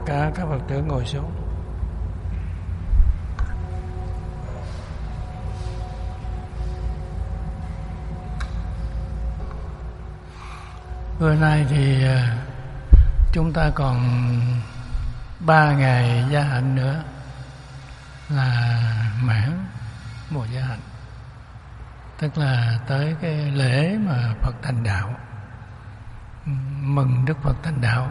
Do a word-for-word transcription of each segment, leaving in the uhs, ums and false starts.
cả các Phật tử ngồi xuống. Bữa nay thì chúng ta còn ba ngày gia hạnh nữa là mãn mùa gia hạnh, tức là tới cái lễ mà Phật thành đạo, mừng Đức Phật thành đạo.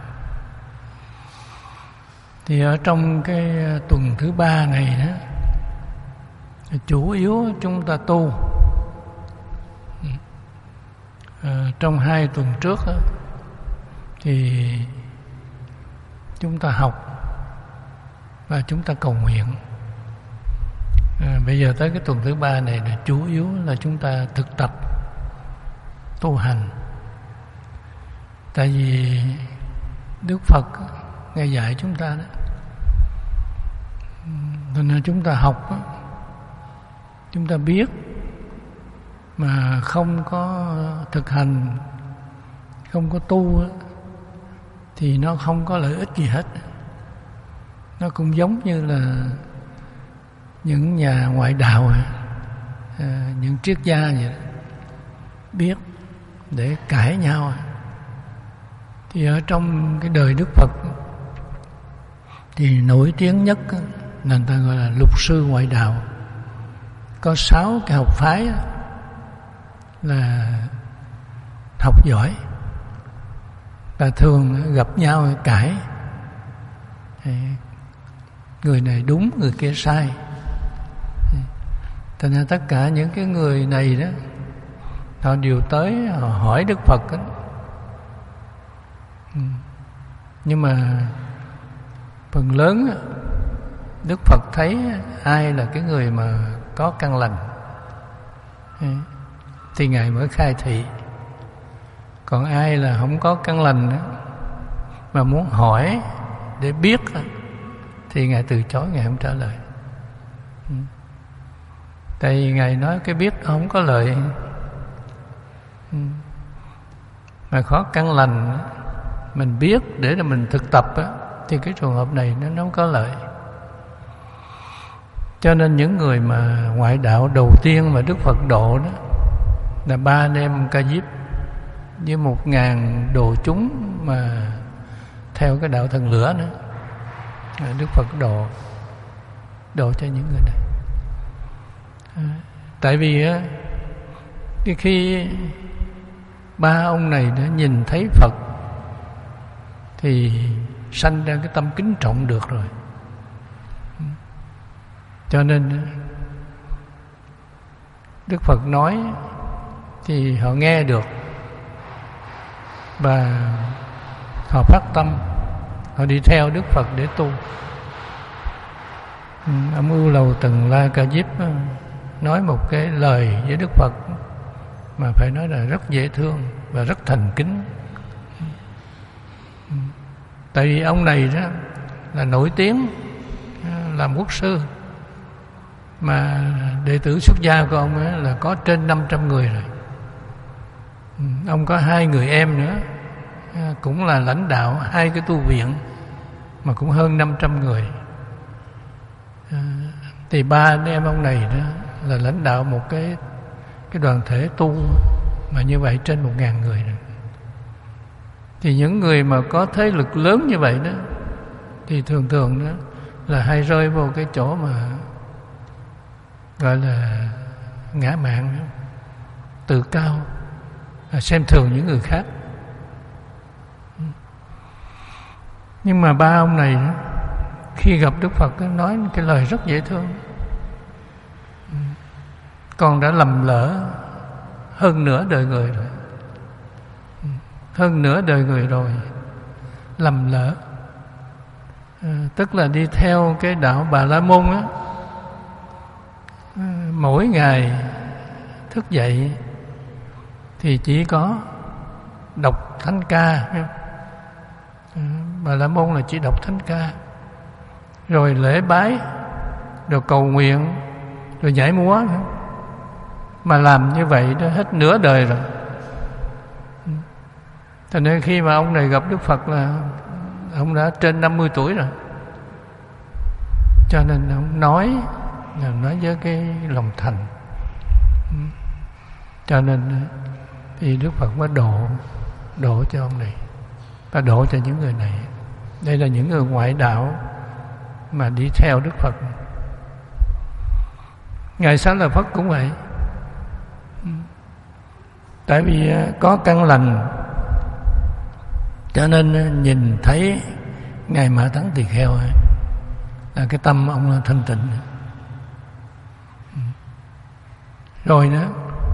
Thì ở trong cái tuần thứ ba này đó, chủ yếu chúng ta tu. À, trong hai tuần trước đó, thì chúng ta học và chúng ta cầu nguyện. À, bây giờ tới cái tuần thứ ba này là chủ yếu là chúng ta thực tập tu hành. Tại vì Đức Phật Ngài dạy chúng ta đó, nên chúng ta học đó, chúng ta biết mà không có thực hành, không có tu đó, thì nó không có lợi ích gì hết. Nó cũng giống như là những nhà ngoại đạo, à, những triết gia vậy đó, biết để cãi nhau. Thì ở trong cái đời Đức Phật thì nổi tiếng nhất là người ta gọi là lục sư ngoại đạo. Có sáu cái học phái là học giỏi và thường gặp nhau cãi, người này đúng người kia sai. Thành ra tất cả những cái người này đó, họ đều tới họ hỏi Đức Phật đó. Nhưng mà phần lớn Đức Phật thấy ai là cái người mà có căn lành thì Ngài mới khai thị. Còn ai là không có căn lành đó, mà muốn hỏi để biết thì Ngài từ chối, Ngài không trả lời. Tại vì Ngài nói cái biết không có lợi. Mà khó căn lành mình biết để mình thực tập á, thì cái trường hợp này nó không có lợi. Cho nên những người mà ngoại đạo đầu tiên mà Đức Phật độ đó là ba anh em Ca Diếp với một ngàn đồ chúng mà theo cái đạo thần lửa nữa. Đức Phật độ độ cho những người này. Tại vì á, cái khi ba ông này đã nhìn thấy Phật thì sanh ra cái tâm kính trọng được rồi. Cho nên Đức Phật nói thì họ nghe được và họ phát tâm, họ đi theo Đức Phật để tu. Ông Ưu Lầu Tần La Ca Diếp nói một cái lời với Đức Phật mà phải nói là rất dễ thương và rất thành kính. Tại vì ông này đó là nổi tiếng làm quốc sư, mà đệ tử xuất gia của ông ấy là có trên năm trăm người rồi. Ông có hai người em nữa, cũng là lãnh đạo hai cái tu viện mà cũng hơn năm trăm người. Thì ba anh em ông này đó là lãnh đạo một cái cái đoàn thể tu mà như vậy trên một ngàn người rồi. Thì những người mà có thế lực lớn như vậy đó thì thường thường đó là hay rơi vào cái chỗ mà gọi là ngã mạn, tự cao, xem thường những người khác. Nhưng mà ba ông này khi gặp Đức Phật nói cái lời rất dễ thương: con đã lầm lỡ hơn nửa đời người rồi, hơn nửa đời người rồi, lầm lỡ. À, tức là đi theo cái đạo Bà La Môn á, mỗi ngày thức dậy thì chỉ có đọc thánh ca. Bà La Môn là chỉ đọc thánh ca, rồi lễ bái, rồi cầu nguyện, rồi nhảy múa. Mà làm như vậy đó hết nửa đời rồi. Cho nên khi mà ông này gặp Đức Phật là ông đã trên năm mươi tuổi rồi, cho nên ông nói là nói với cái lòng thành. Cho nên thì Đức Phật mới độ độ cho ông này và độ cho những người này. Đây là những người ngoại đạo mà đi theo Đức Phật. Ngài Xá Lợi Phất cũng vậy. Tại vì có căn lành, cho nên nhìn thấy Ngài Mã Tấn Tỳ Kheo là cái tâm ông thanh tịnh. Rồi đó,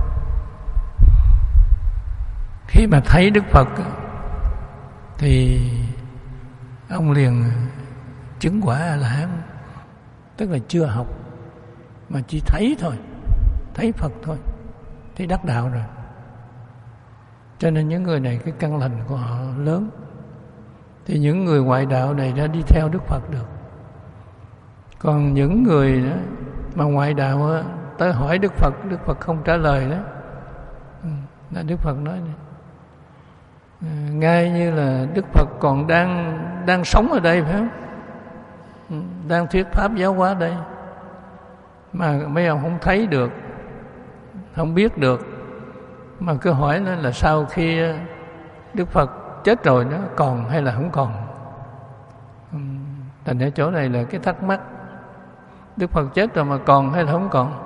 khi mà thấy Đức Phật thì ông liền chứng quả A-la-hán, tức là chưa học mà chỉ thấy thôi, thấy Phật thôi thì đắc đạo rồi. Cho nên những người này cái căn lành của họ lớn, thì những người ngoại đạo này đã đi theo Đức Phật được. Còn những người đó mà ngoại đạo đó, tới hỏi Đức Phật, Đức Phật không trả lời đó, là Đức Phật nói này, ngay như là Đức Phật còn đang đang sống ở đây, phải không? Đang thuyết pháp giáo hóa đây, mà mấy ông không thấy được, không biết được, mà cứ hỏi nó là sau khi Đức Phật chết rồi nó còn hay là không còn. Thành ra chỗ này là cái thắc mắc, Đức Phật chết rồi mà còn hay là không còn.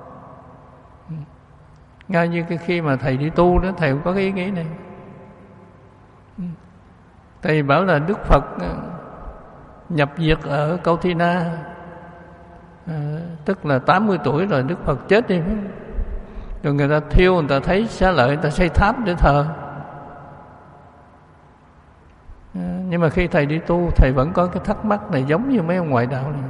Ngay như cái khi mà thầy đi tu đó, thầy cũng có cái ý nghĩ này. Thầy bảo là Đức Phật nhập diệt ở Câu Thi Na, à, tức là tám mươi tuổi rồi Đức Phật chết đi. Rồi người ta thiêu, người ta thấy Xá Lợi, người ta xây tháp để thờ. À, nhưng mà khi thầy đi tu, thầy vẫn có cái thắc mắc này giống như mấy ông ngoại đạo này.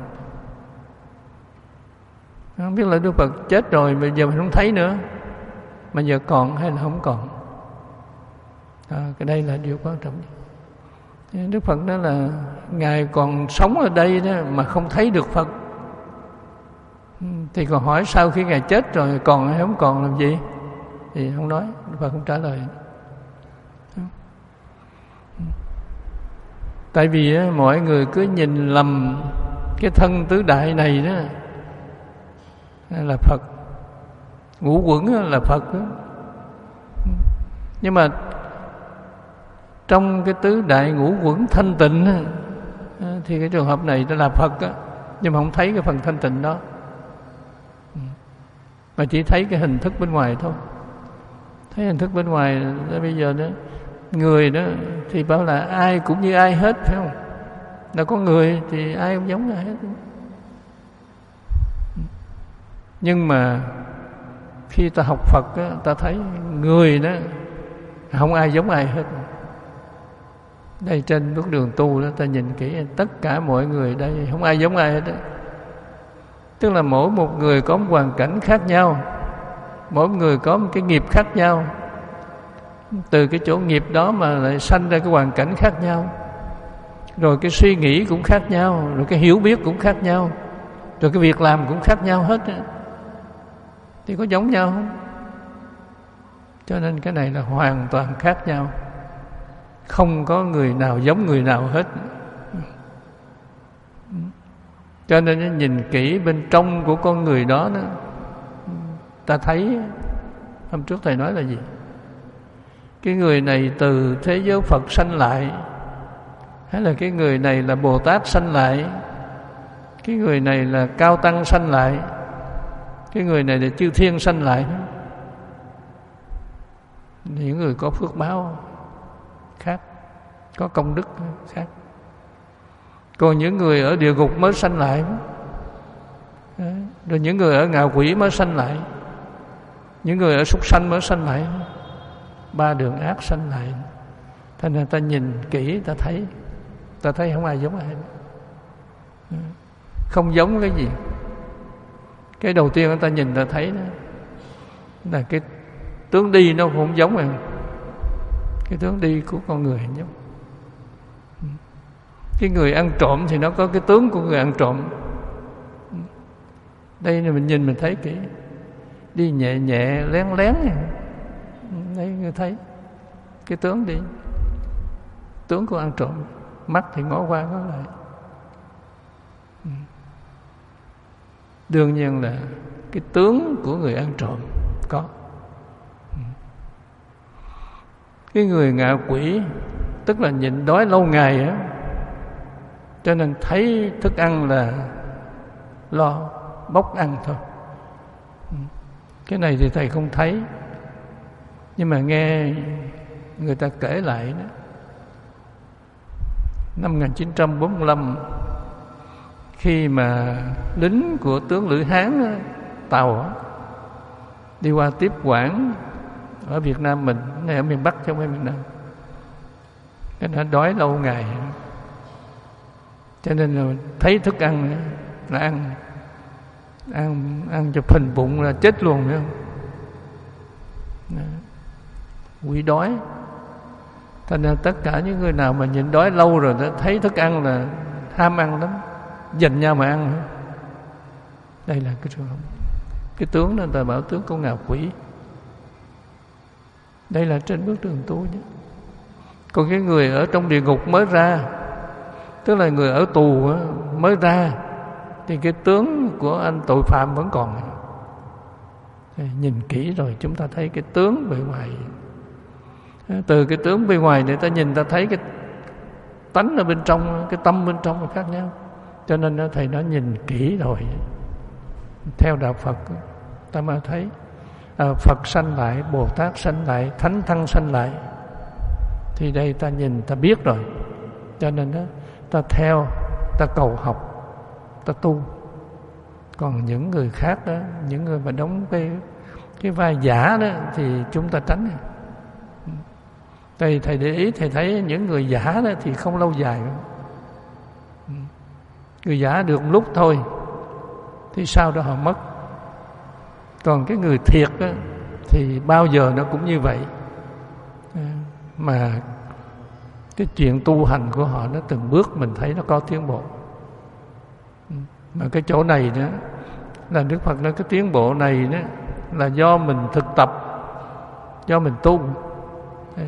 Không biết là Đức Phật chết rồi, bây giờ mình không thấy nữa, mà giờ còn hay là không còn. À, cái đây là điều quan trọng. Đức Phật nói là Ngài còn sống ở đây đó mà không thấy được Phật, thì còn hỏi sau khi Ngài chết rồi còn hay không còn làm gì, thì không nói, Đức Phật không trả lời. Tại vì á, mọi người cứ nhìn lầm cái thân tứ đại này đó là Phật, ngũ quẩn là Phật đó. Nhưng mà trong cái tứ đại ngũ quẩn thanh tịnh thì cái trường hợp này nó là Phật đó, nhưng mà không thấy cái phần thanh tịnh đó, mà chỉ thấy cái hình thức bên ngoài thôi. Thấy hình thức bên ngoài đó, bây giờ đó người đó thì bảo là ai cũng như ai hết, phải không? Là có người thì ai cũng giống ai hết. Nhưng mà khi ta học Phật đó, ta thấy người đó không ai giống ai hết. Đây trên bước đường tu đó, ta nhìn kỹ tất cả mọi người đây không ai giống ai hết đó. Tức là mỗi một người có một hoàn cảnh khác nhau, mỗi người có một cái nghiệp khác nhau, từ cái chỗ nghiệp đó mà lại sanh ra cái hoàn cảnh khác nhau, rồi cái suy nghĩ cũng khác nhau, rồi cái hiểu biết cũng khác nhau, rồi cái việc làm cũng khác nhau hết đó. Thì có giống nhau không? Cho nên cái này là hoàn toàn khác nhau, không có người nào giống người nào hết. Cho nên nhìn kỹ bên trong của con người đó, đó ta thấy, hôm trước thầy nói là gì? Cái người này từ thế giới Phật sanh lại, hay là cái người này là Bồ Tát sanh lại, cái người này là Cao Tăng sanh lại, cái người này là Chư Thiên sanh lại. Những người có phước báo khác, có công đức khác. Còn những người ở địa ngục mới sanh lại, rồi những người ở ngạ quỷ mới sanh lại, những người ở súc sanh mới sanh lại, ba đường ác sanh lại. Thành ra ta nhìn kỹ ta thấy, ta thấy không ai giống ai. Không giống cái gì? Cái đầu tiên ta nhìn ta thấy đó là cái tướng đi nó không giống rồi. Cái tướng đi của con người không giống. Cái người ăn trộm thì nó có cái tướng của người ăn trộm. Đây là mình nhìn mình thấy kỹ, đi nhẹ nhẹ lén lén này. Đây người thấy cái tướng đi, tướng của ăn trộm. mắt thì ngó qua ngó lại. Đương nhiên là cái tướng của người ăn trộm có. Cái người ngạ quỷ tức là nhịn đói lâu ngày á, cho nên thấy thức ăn là lo bốc ăn thôi. Cái này thì thầy không thấy, nhưng mà nghe người ta kể lại đó, năm một nghìn chín trăm bốn mươi lăm khi mà lính của tướng Lữ Hán đó, tàu đó, đi qua tiếp quản ở Việt Nam mình, này ở miền Bắc chứ không phải miền Nam, cái nó đói lâu ngày, cho nên là thấy thức ăn là ăn ăn ăn cho phình bụng là chết luôn, phải không? Quỷ đói. Thành ra tất cả những người nào mà nhịn đói lâu rồi đó, thấy thức ăn là ham ăn lắm, dành nhau mà ăn. Đây là cái trường hợp, cái tướng nên ta bảo tướng con ngạ quỷ. Đây là trên bước đường tu nhé. Còn cái người ở trong địa ngục mới ra, tức là người ở tù mới ra, thì cái tướng của anh tội phạm vẫn còn. Nhìn kỹ rồi chúng ta thấy cái tướng bề ngoài. Từ cái tướng bề ngoài để ta nhìn ta thấy cái tánh ở bên trong, cái tâm bên trong là khác nhau. Cho nên thầy nói nhìn kỹ rồi, theo đạo Phật ta mới thấy à, Phật sanh lại, Bồ Tát sanh lại, Thánh Tăng sanh lại. Thì đây ta nhìn ta biết rồi. Cho nên đó, ta theo, ta cầu học, ta tu. Còn những người khác đó, những người mà đóng cái cái vai giả đó thì chúng ta tránh. Thầy, thầy để ý, thầy thấy những người giả đó thì không lâu dài. Người giả được lúc thôi, thì sau đó họ mất. Còn cái người thiệt đó, thì bao giờ nó cũng như vậy. Mà cái chuyện tu hành của họ nó từng bước mình thấy nó có tiến bộ. Mà cái chỗ này đó là Đức Phật nói cái tiến bộ này đó là do mình thực tập, do mình tu. Đấy.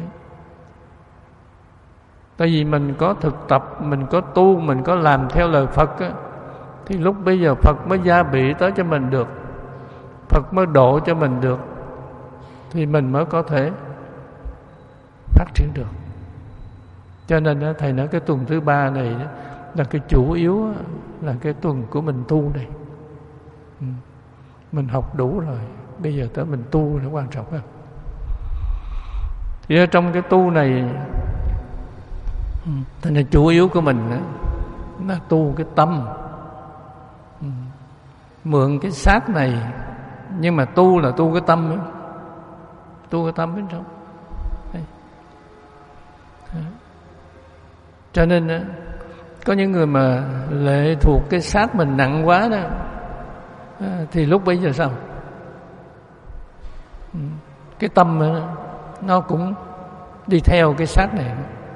Tại vì mình có thực tập, mình có tu, mình có làm theo lời Phật á, thì lúc bây giờ Phật mới gia bị tới cho mình được, Phật mới độ cho mình được, thì mình mới có thể phát triển được. Cho nên đó, thầy nói cái tuần thứ ba này đó, là cái chủ yếu là cái tuần của mình tu này. Mình học đủ rồi, bây giờ tới mình tu là quan trọng hơn. Thì ở trong cái tu này, thành ra chủ yếu của mình đó, là tu cái tâm. Mượn cái xác này, nhưng mà tu là tu cái tâm ấy. Tu cái tâm bên trong. Đấy. Đấy. Cho nên đó, có những người mà lệ thuộc cái xác mình nặng quá đó, thì lúc bấy giờ sao? Cái tâm đó, nó cũng đi theo cái xác này.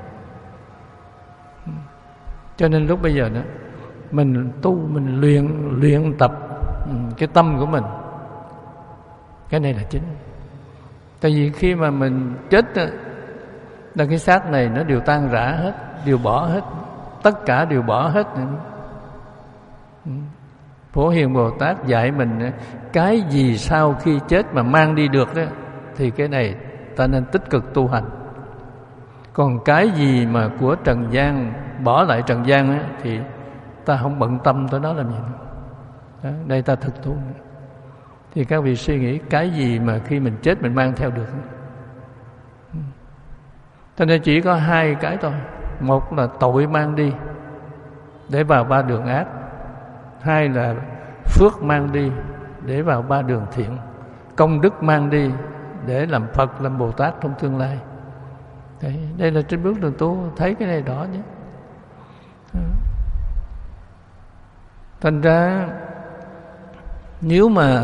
Cho nên lúc bây giờ đó, mình tu, mình luyện luyện tập cái tâm của mình. Cái này là chính. Tại vì khi mà mình chết đó, là cái xác này nó đều tan rã hết, đều bỏ hết, tất cả đều bỏ hết. Phổ Hiền Bồ Tát dạy mình cái gì sau khi chết mà mang đi được đó, thì cái này ta nên tích cực tu hành. Còn cái gì mà của trần gian, bỏ lại trần gian á, thì ta không bận tâm tới nó làm gì nữa. Đó, đây ta thực tu. Thì các vị suy nghĩ cái gì mà khi mình chết mình mang theo được. Cho nên chỉ có hai cái thôi. Một là tội mang đi để vào ba đường ác. Hai là phước mang đi để vào ba đường thiện. Công đức mang đi để làm Phật, làm Bồ Tát trong tương lai. Đấy, đây là trên bước đường tu, thấy cái này rõ nhé. Thành ra nếu mà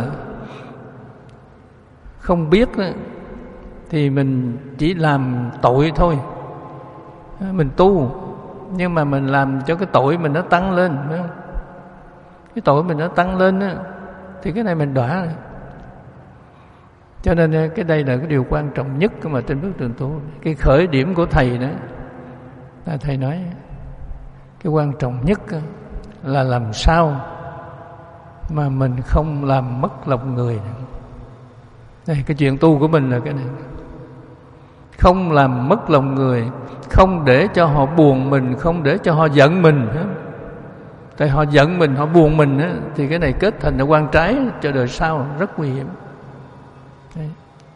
không biết thì mình chỉ làm tội thôi. Mình tu nhưng mà mình làm cho cái tội mình nó tăng lên, phải không? Cái tội mình nó tăng lên á, thì cái này mình đọa rồi. Cho nên cái đây là cái điều quan trọng nhất mà trên bước đường tu. Cái khởi điểm của thầy đó là thầy nói cái quan trọng nhất là làm sao mà mình không làm mất lòng người. Đây, cái chuyện tu của mình là cái này. Không làm mất lòng người, không để cho họ buồn mình, không để cho họ giận mình. Tại họ giận mình, họ buồn mình á, thì cái này kết thành là quan trái cho đời sau, rất nguy hiểm. Đây.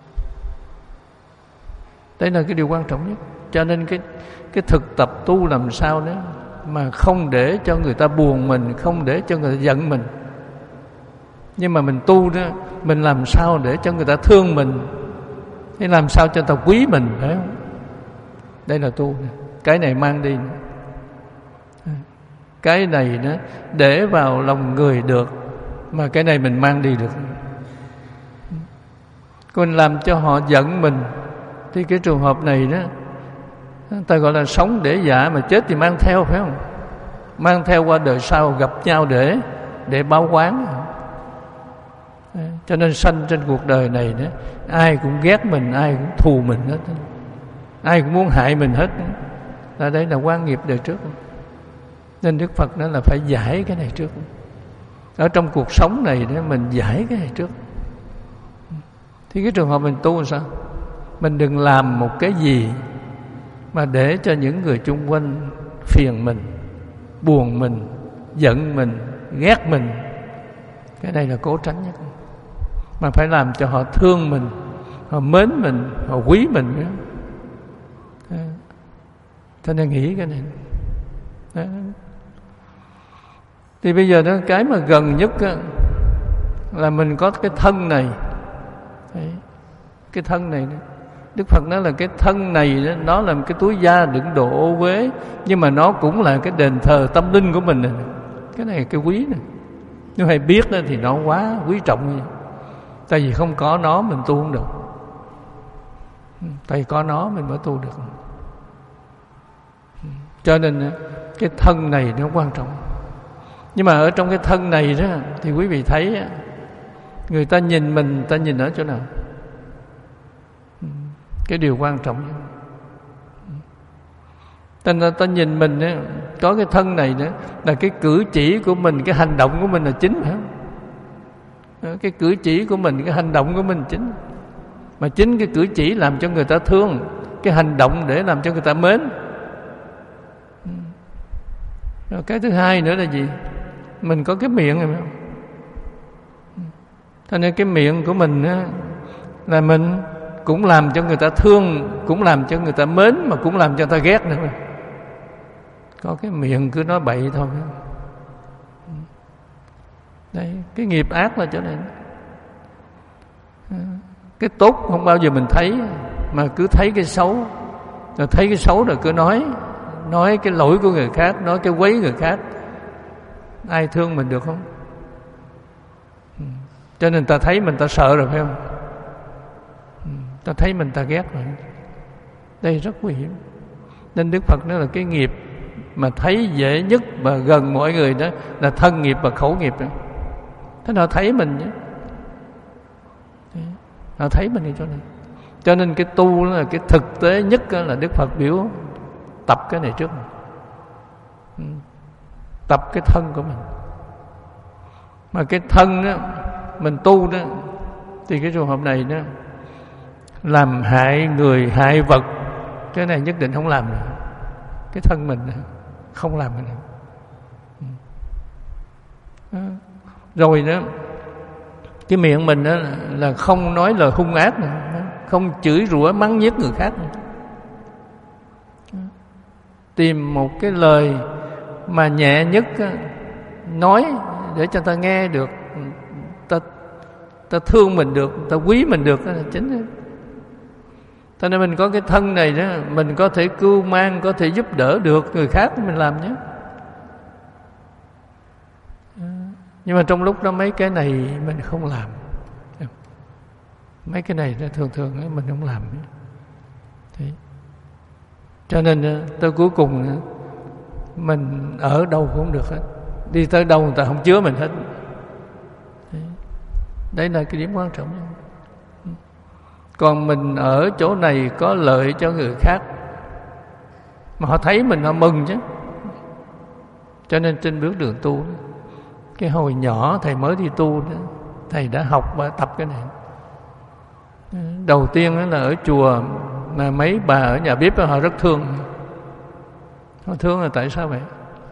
Đây là cái điều quan trọng nhất. Cho nên cái cái thực tập tu làm sao đó mà không để cho người ta buồn mình, không để cho người ta giận mình. Nhưng mà mình tu đó, mình làm sao để cho người ta thương mình, hay làm sao cho người ta quý mình, phải không? Đây là tu. Cái này mang đi. Cái này đó để vào lòng người được, mà cái này mình mang đi được. Còn làm cho họ giận mình thì cái trường hợp này đó ta gọi là sống để dạ, mà chết thì mang theo, phải không? Mang theo qua đời sau, gặp nhau để để báo oán. Cho nên sanh trên cuộc đời này đó, ai cũng ghét mình, ai cũng thù mình hết, ai cũng muốn hại mình hết. Là đây là quan nghiệp đời trước. Nên Đức Phật nói là phải giải cái này trước. Ở trong cuộc sống này đó, mình giải cái này trước. Thì cái trường hợp mình tu làm sao? Mình đừng làm một cái gì mà để cho những người chung quanh phiền mình, buồn mình, giận mình, ghét mình. Cái này là cố tránh nhất. Mà phải làm cho họ thương mình, họ mến mình, họ quý mình nữa. Cho nên nghĩ cái này. Đó. Thì bây giờ đó, cái mà gần nhất á, là mình có cái thân này. Đấy. Cái thân này đó. Đức Phật nói là cái thân này đó, nó là một cái túi da đựng đồ ô uế, nhưng mà nó cũng là cái đền thờ tâm linh của mình này. Cái này là cái quý này. Nếu hay biết đó, thì nó quá quý trọng như vậy. Tại vì không có nó mình tu không được. Tại vì có nó mình mới tu được. Cho nên cái thân này nó quan trọng. Nhưng mà ở trong cái thân này đó, thì quý vị thấy người ta nhìn mình, người ta nhìn ở chỗ nào? Cái điều quan trọng nhất. Thành ra ta nhìn mình ấy, có cái thân này nữa, là cái cử chỉ của mình, cái hành động của mình là chính, phải không? Cái cử chỉ của mình, cái hành động của mình chính. Mà chính cái cử chỉ làm cho người ta thương, cái hành động để làm cho người ta mến. Rồi cái thứ hai nữa là gì? Mình có cái miệng này, phải không? Cho nên cái miệng của mình á, là mình cũng làm cho người ta thương, cũng làm cho người ta mến, mà cũng làm cho người ta ghét nữa. Có cái miệng cứ nói bậy thôi. Đây, cái nghiệp ác là chỗ này. Cái tốt không bao giờ mình thấy, mà cứ thấy cái xấu. Rồi thấy cái xấu rồi cứ nói, nói cái lỗi của người khác, nói cái quấy người khác. Ai thương mình được không? Cho nên ta thấy mình ta sợ rồi, phải không? Ta thấy mình ta ghét rồi. Đây rất nguy hiểm. Nên Đức Phật nói là cái nghiệp mà thấy dễ nhất và gần mọi người đó là thân nghiệp và khẩu nghiệp đó. Thế nào thấy mình nhé, họ thấy mình ở chỗ này. Cho nên cái tu là cái thực tế nhất là Đức Phật biểu tập cái này trước. Tập cái thân của mình. Mà cái thân đó, mình tu đó, thì cái trường hợp này đó, làm hại người, hại vật, cái này nhất định không làm được. Cái thân mình không làm được. Rồi đó, cái miệng mình đó là không nói lời hung ác nữa, không chửi rủa mắng nhiếc người khác nữa. Tìm một cái lời mà nhẹ nhất nói để cho ta nghe được, ta ta thương mình được, ta quý mình được là chính. Cho nên mình có cái thân này đó, mình có thể cưu mang, có thể giúp đỡ được người khác, mình làm nhé. Nhưng mà trong lúc đó mấy cái này mình không làm. Mấy cái này thường thường mình không làm. Thế. Cho nên tới cuối cùng mình ở đâu cũng không được hết. Đi tới đâu người ta không chứa mình hết. Thế. Đấy là cái điểm quan trọng. Còn mình ở chỗ này có lợi cho người khác, mà họ thấy mình họ mừng chứ. Cho nên trên bước đường tu, cái hồi nhỏ thầy mới đi tu, thầy đã học và tập cái này. Đầu tiên là ở chùa, mà mấy bà ở nhà bếp họ rất thương. Họ thương là tại sao vậy?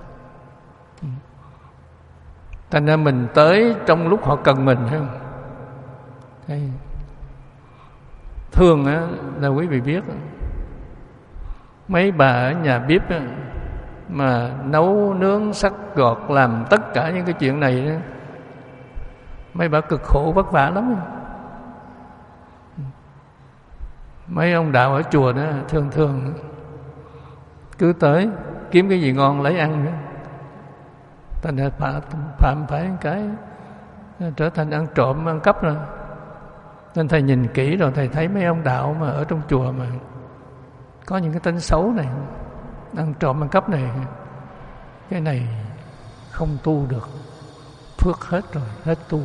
Thành ra mình tới trong lúc họ cần mình, thấy không? Thấy. Thường á, là quý vị biết, mấy bà ở nhà bếp á, mà nấu nướng sắc gọt, làm tất cả những cái chuyện này đó, mấy bà cực khổ vất vả lắm. Mấy ông đạo ở chùa đó thường thường cứ tới kiếm cái gì ngon lấy ăn nữa. Thành ra phạm, phạm phải cái trở thành ăn trộm, ăn cắp rồi. Nên thầy nhìn kỹ rồi thầy thấy mấy ông đạo mà ở trong chùa mà có những cái tính xấu này, ăn trộm ăn cắp này, cái này không tu được, phước hết rồi, hết tu.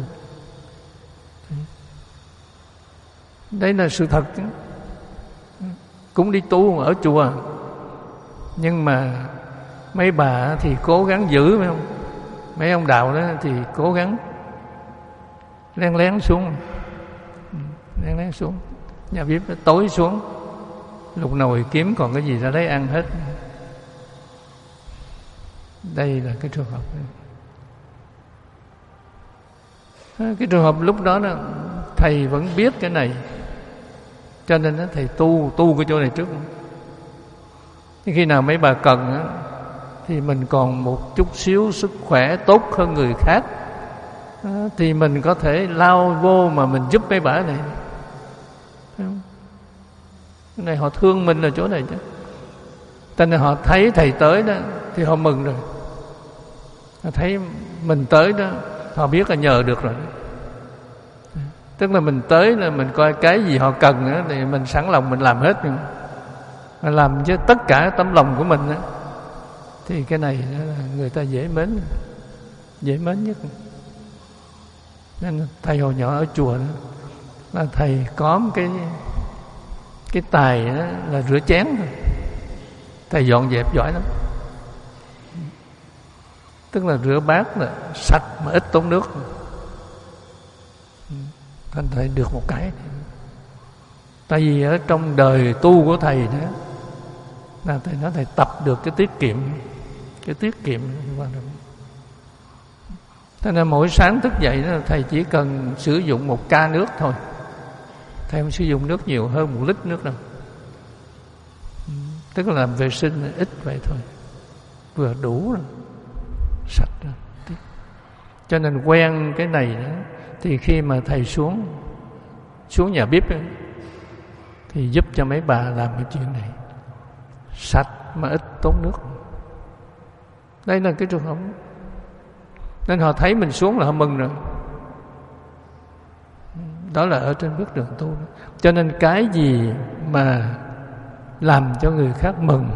Đấy là sự thật. Cũng đi tu ở chùa, nhưng mà mấy bà thì cố gắng giữ, phải không? Mấy ông đạo đó thì cố gắng lén lén xuống, lén lén xuống nhà bếp, tối xuống lục nồi kiếm còn cái gì ra lấy ăn hết. Đây là cái trường hợp này. Cái trường hợp lúc đó, đó thầy vẫn biết cái này, cho nên đó, thầy tu tu cái chỗ này trước. Khi nào mấy bà cần đó, thì mình còn một chút xíu sức khỏe tốt hơn người khác, đó, thì mình có thể lao vô mà mình giúp mấy bà này. Cái này họ thương mình là chỗ này chứ. Cho nên họ thấy thầy tới đó thì họ mừng rồi. Họ thấy mình tới đó, họ biết là nhờ được rồi. Tức là mình tới là mình coi cái gì họ cần đó, thì mình sẵn lòng mình làm hết. Mình làm với tất cả tấm lòng của mình đó, thì cái này là người ta dễ mến, dễ mến nhất. Nên thầy hồi nhỏ ở chùa đó, là thầy có một cái cái tài đó là rửa chén thôi. Thầy dọn dẹp giỏi lắm. Tức là rửa bát là sạch mà ít tốn nước. Thành thầy được một cái. Tại vì ở trong đời tu của thầy đó, là thầy nói thầy tập được cái tiết kiệm. Cái tiết kiệm quan trọng. Thế nên mỗi sáng thức dậy đó, thầy chỉ cần sử dụng một ca nước thôi. Thầy không sử dụng nước nhiều hơn một lít nước đâu. Tức là làm vệ sinh ít vậy thôi, vừa đủ rồi, sạch rồi. Cho nên quen cái này đó, thì khi mà thầy xuống xuống nhà bếp ấy, thì giúp cho mấy bà làm cái chuyện này sạch mà ít tốn nước. Đây là cái trường hợp. Nên họ thấy mình xuống là họ mừng rồi. Đó là ở trên bước đường tu đó. Cho nên cái gì mà làm cho người khác mừng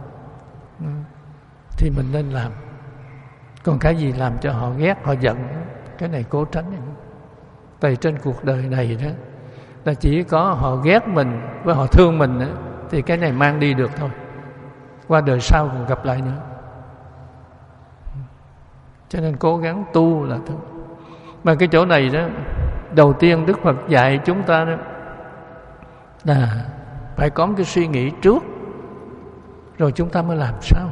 thì mình nên làm. Còn cái gì làm cho họ ghét, họ giận, cái này cố tránh. Tại trên cuộc đời này đó, là chỉ có họ ghét mình với họ thương mình đó, thì cái này mang đi được thôi. Qua đời sau còn gặp lại nữa. Cho nên cố gắng tu là thôi. Mà cái chỗ này đó, đầu tiên Đức Phật dạy chúng ta đó là phải có một cái suy nghĩ trước, rồi chúng ta mới làm sao.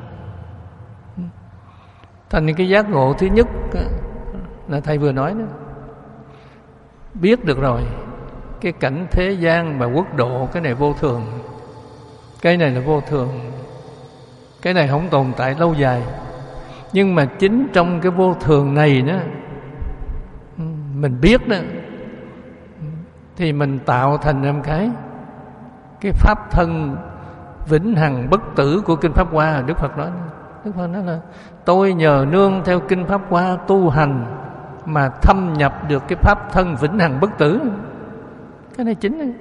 Thành cái giác ngộ thứ nhất là thầy vừa nói đó. Biết được rồi, cái cảnh thế gian và quốc độ, cái này vô thường. Cái này là vô thường. Cái này không tồn tại lâu dài. Nhưng mà chính trong cái vô thường này đó, mình biết đó, thì mình tạo thành ra một cái cái pháp thân vĩnh hằng bất tử của Kinh Pháp Hoa. Đức Phật nói, Đức Phật nói là tôi nhờ nương theo Kinh Pháp Hoa tu hành mà thâm nhập được cái pháp thân vĩnh hằng bất tử. Cái này chính này.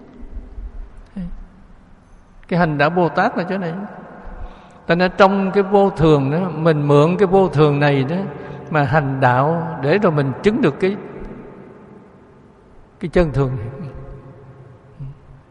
Cái hành đạo Bồ Tát là chỗ này. Tại nên trong cái vô thường đó, mình mượn cái vô thường này đó mà hành đạo, để rồi mình chứng được cái cái chân thường này.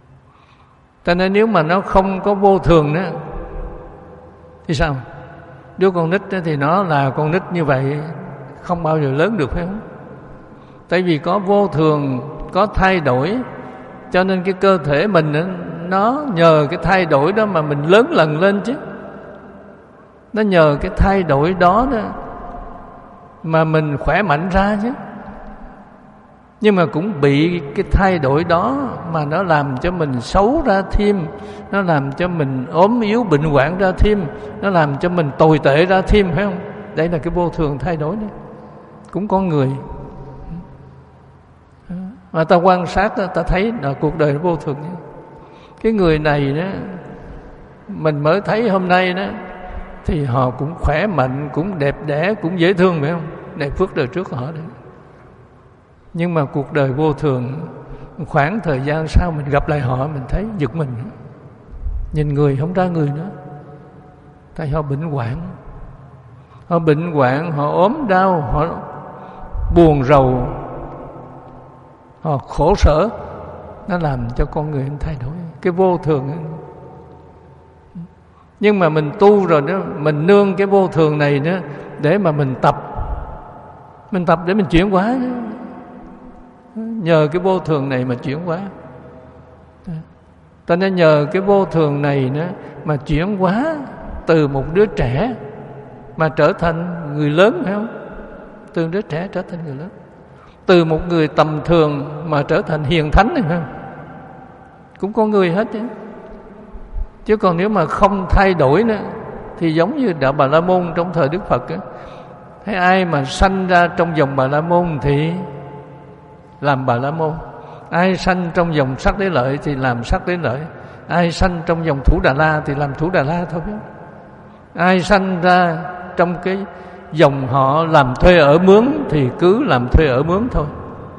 Tại nên nếu mà nó không có vô thường đó thì sao? Đứa con nít thì nó là con nít như vậy, không bao giờ lớn được, phải không? Tại vì có vô thường, có thay đổi, cho nên cái cơ thể mình nó nhờ cái thay đổi đó mà mình lớn lần lên chứ. Nó nhờ cái thay đổi đó, đó mà mình khỏe mạnh ra chứ. Nhưng mà cũng bị cái thay đổi đó mà nó làm cho mình xấu ra thêm, nó làm cho mình ốm yếu bệnh hoạn ra thêm, nó làm cho mình tồi tệ ra thêm, phải không? Đây là cái vô thường thay đổi đó. Cũng có người mà ta quan sát, ta thấy là cuộc đời vô thường. Cái người này đó mình mới thấy hôm nay đó, thì họ cũng khỏe mạnh, cũng đẹp đẽ, cũng dễ thương, phải không? Này phước đời trước của họ đấy. Nhưng mà cuộc đời vô thường, khoảng thời gian sau mình gặp lại họ, mình thấy giật mình, nhìn người không ra người nữa. Tại họ bệnh hoạn, họ bệnh hoạn, họ ốm đau, họ buồn rầu, họ khổ sở. Nó làm cho con người thay đổi, cái vô thường ấy. Nhưng mà mình tu rồi đó, mình nương cái vô thường này đó để mà mình tập, mình tập để mình chuyển hóa chứ. Nhờ cái vô thường này mà chuyển hóa. Ta nên nhờ cái vô thường này đó mà chuyển hóa từ một đứa trẻ mà trở thành người lớn, phải không? Từ đứa trẻ trở thành người lớn, từ một người tầm thường mà trở thành hiền thánh, phải không? Cũng có người hết chứ. Chứ còn nếu mà không thay đổi nữa thì giống như đạo Bà La Môn trong thời Đức Phật ấy. Thấy ai mà sanh ra trong dòng Bà La Môn thì làm Bà La Môn, ai sanh trong dòng Sắc Đế Lợi thì làm Sắc Đế Lợi, ai sanh trong dòng Thủ Đà La thì làm Thủ Đà La thôi. Ai sanh ra trong cái dòng họ làm thuê ở mướn thì cứ làm thuê ở mướn thôi.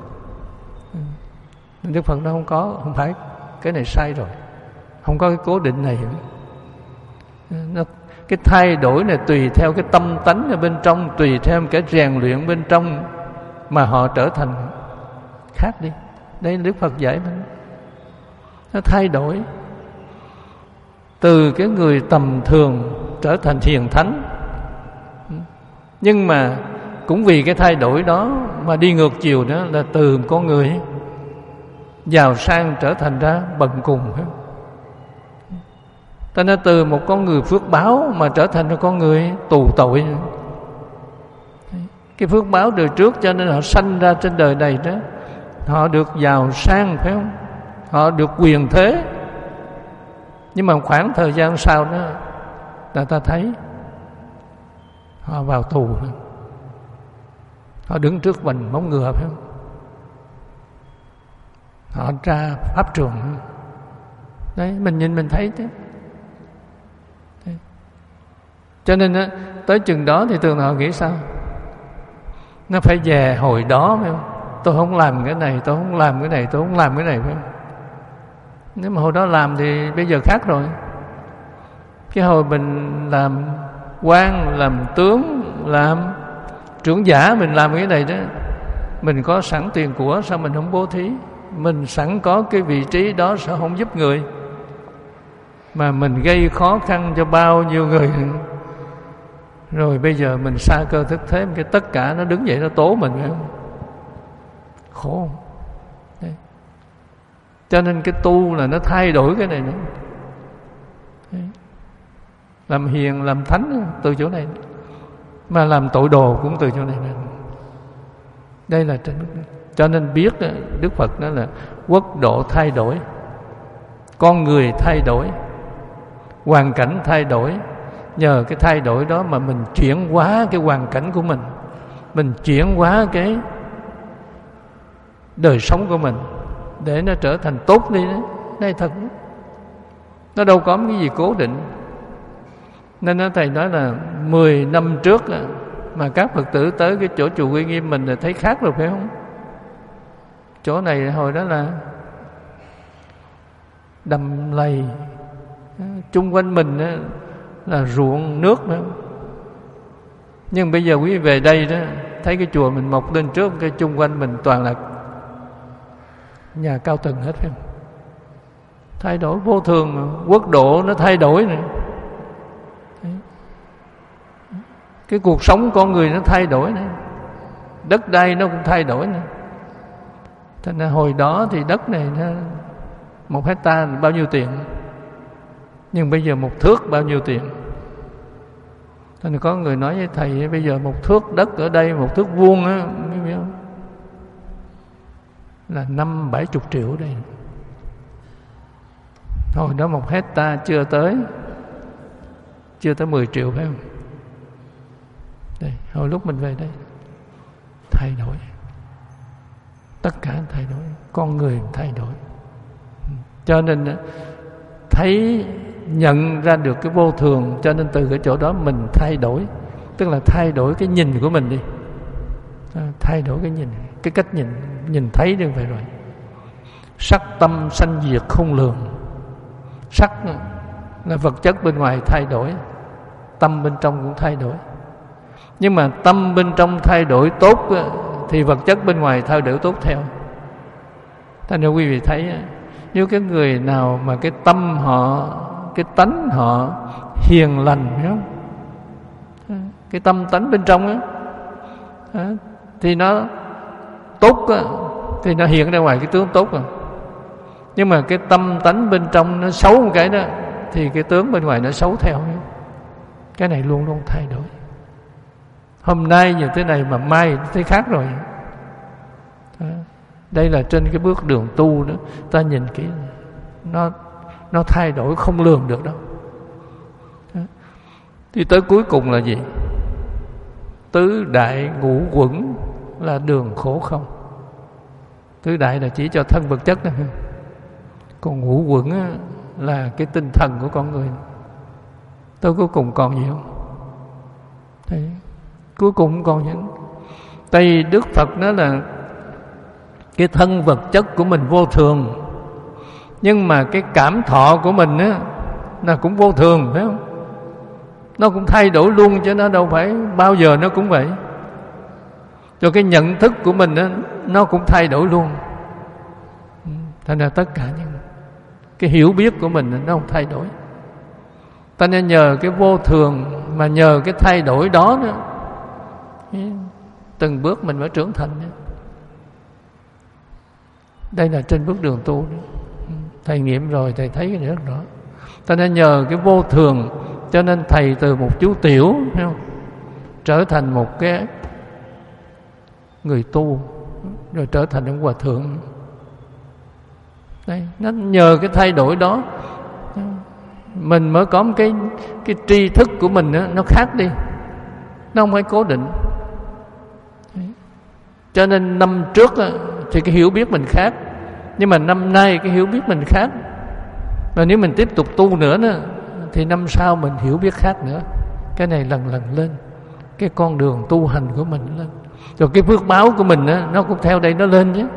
Đức Phật nó không có, không phải, cái này sai rồi. Không có cái cố định này. Nó, cái thay đổi này tùy theo cái tâm tánh ở bên trong, tùy theo cái rèn luyện bên trong mà họ trở thành khác đi. Đây Đức Phật dạy mình. Nó thay đổi từ cái người tầm thường trở thành hiền thánh. Nhưng mà cũng vì cái thay đổi đó mà đi ngược chiều đó là từ con người giàu sang trở thành ra bần cùng. Ta nói từ một con người phước báo mà trở thành một con người tù tội. Cái phước báo đời trước cho nên họ sanh ra trên đời này đó, họ được giàu sang, phải không? Họ được quyền thế. Nhưng mà khoảng thời gian sau đó là ta thấy họ vào tù, họ đứng trước vành móng ngựa, phải không? Họ ra pháp trường. Đấy, mình nhìn mình thấy chứ. Cho nên á, tới chừng đó thì thường họ nghĩ sao? Nó phải về hồi đó, phải không? Tôi không làm cái này, tôi không làm cái này, tôi không làm cái này, phải không? Nếu mà hồi đó làm thì bây giờ khác rồi. Cái hồi mình làm quan, làm tướng, làm trưởng giả, mình làm cái này đó, mình có sẵn tiền của, sao mình không bố thí? Mình sẵn có cái vị trí đó, sao không giúp người? Mà mình gây khó khăn cho bao nhiêu người. Rồi bây giờ mình xa cơ thức thế, cái tất cả nó đứng dậy nó tố mình, phải không? Khổ không? Đấy. Cho nên cái tu là nó thay đổi cái này nữa. Đấy. Làm hiền, làm thánh từ chỗ này, mà làm tội đồ cũng từ chỗ này nữa. Đây là cho nên biết Đức Phật đó là quốc độ thay đổi, con người thay đổi, hoàn cảnh thay đổi. Nhờ cái thay đổi đó mà mình chuyển hóa cái hoàn cảnh của mình, mình chuyển hóa cái đời sống của mình để nó trở thành tốt đi. Đấy, đây thật, nó đâu có cái gì cố định. Nên nó thầy nói là mười năm trước mà các Phật tử tới cái chỗ chùa Uy Nghiêm mình là thấy khác rồi, phải không? Chỗ này hồi đó là đầm lầy, chung quanh mình là ruộng nước nữa. Nhưng bây giờ quý vị về đây đó, thấy cái chùa mình mọc lên trước, cái chung quanh mình toàn là nhà cao tầng hết, phải không? Thay đổi vô thường, quốc độ nó thay đổi nữa. Cái cuộc sống con người nó thay đổi nữa, đất đai nó cũng thay đổi nữa. Thành ra hồi đó thì đất này nó một hectare bao nhiêu tiền, nhưng bây giờ một thước bao nhiêu tiền. Thành ra có người nói với thầy bây giờ một thước đất ở đây, một thước vuông á, biết không? Là năm bảy chục triệu đây. Hồi đó một hectare chưa tới chưa tới mười triệu phải không? Đây, hồi lúc mình về đây thay đổi, tất cả thay đổi, con người thay đổi. Cho nên thấy nhận ra được cái vô thường, cho nên từ cái chỗ đó mình thay đổi, tức là thay đổi cái nhìn của mình đi, thay đổi cái nhìn, cái cách nhìn, nhìn thấy như vậy rồi. Sắc tâm sanh diệt không lường. Sắc là vật chất bên ngoài thay đổi, tâm bên trong cũng thay đổi. Nhưng mà tâm bên trong thay đổi tốt thì vật chất bên ngoài thay đổi tốt theo. Thành ra quý vị thấy, nếu cái người nào mà cái tâm họ, cái tánh họ hiền lành, hiểu không? Cái tâm tánh bên trong á, thì nó tốt á, thì nó hiện ra ngoài cái tướng tốt rồi. Nhưng mà cái tâm tánh bên trong nó xấu một cái đó, thì cái tướng bên ngoài nó xấu theo. Cái này luôn luôn thay đổi. Hôm nay như thế này mà mai thấy khác rồi. Đây là trên cái bước đường tu đó, ta nhìn kỹ, nó nó thay đổi không lường được đâu. Thì tới cuối cùng là gì? Tứ đại ngũ quẩn là đường khổ không. Tứ đại là chỉ cho thân vật chất đó. Còn ngũ quẩn là cái tinh thần của con người. Tới cuối cùng còn gì không? Thế, cuối cùng còn những Tây Đức Phật nói là cái thân vật chất của mình vô thường, nhưng mà cái cảm thọ của mình á là cũng vô thường, phải không? Nó cũng thay đổi luôn, chứ nó đâu phải bao giờ nó cũng vậy. Cho cái nhận thức của mình á, nó cũng thay đổi luôn. Thành ra tất cả những cái hiểu biết của mình nó không thay đổi. Ta nên nhờ cái vô thường, mà nhờ cái thay đổi đó nữa, từng bước mình mới trưởng thành. Đây là trên bước đường tu. Thầy nghiệm rồi, thầy thấy cái này rất rõ. Ta nên nhờ cái vô thường, cho nên thầy từ một chú tiểu, thấy không, trở thành một cái người tu, rồi trở thành ông hòa thượng. Đây, nó nhờ cái thay đổi đó mình mới có một cái cái tri thức của mình đó, nó khác đi, nó không phải cố định. Cho nên năm trước đó, thì cái hiểu biết mình khác, nhưng mà năm nay cái hiểu biết mình khác. Và nếu mình tiếp tục tu nữa đó, thì năm sau mình hiểu biết khác nữa. Cái này lần lần lên, cái con đường tu hành của mình lên, rồi cái phước báo của mình đó, nó cũng theo đây nó lên chứ.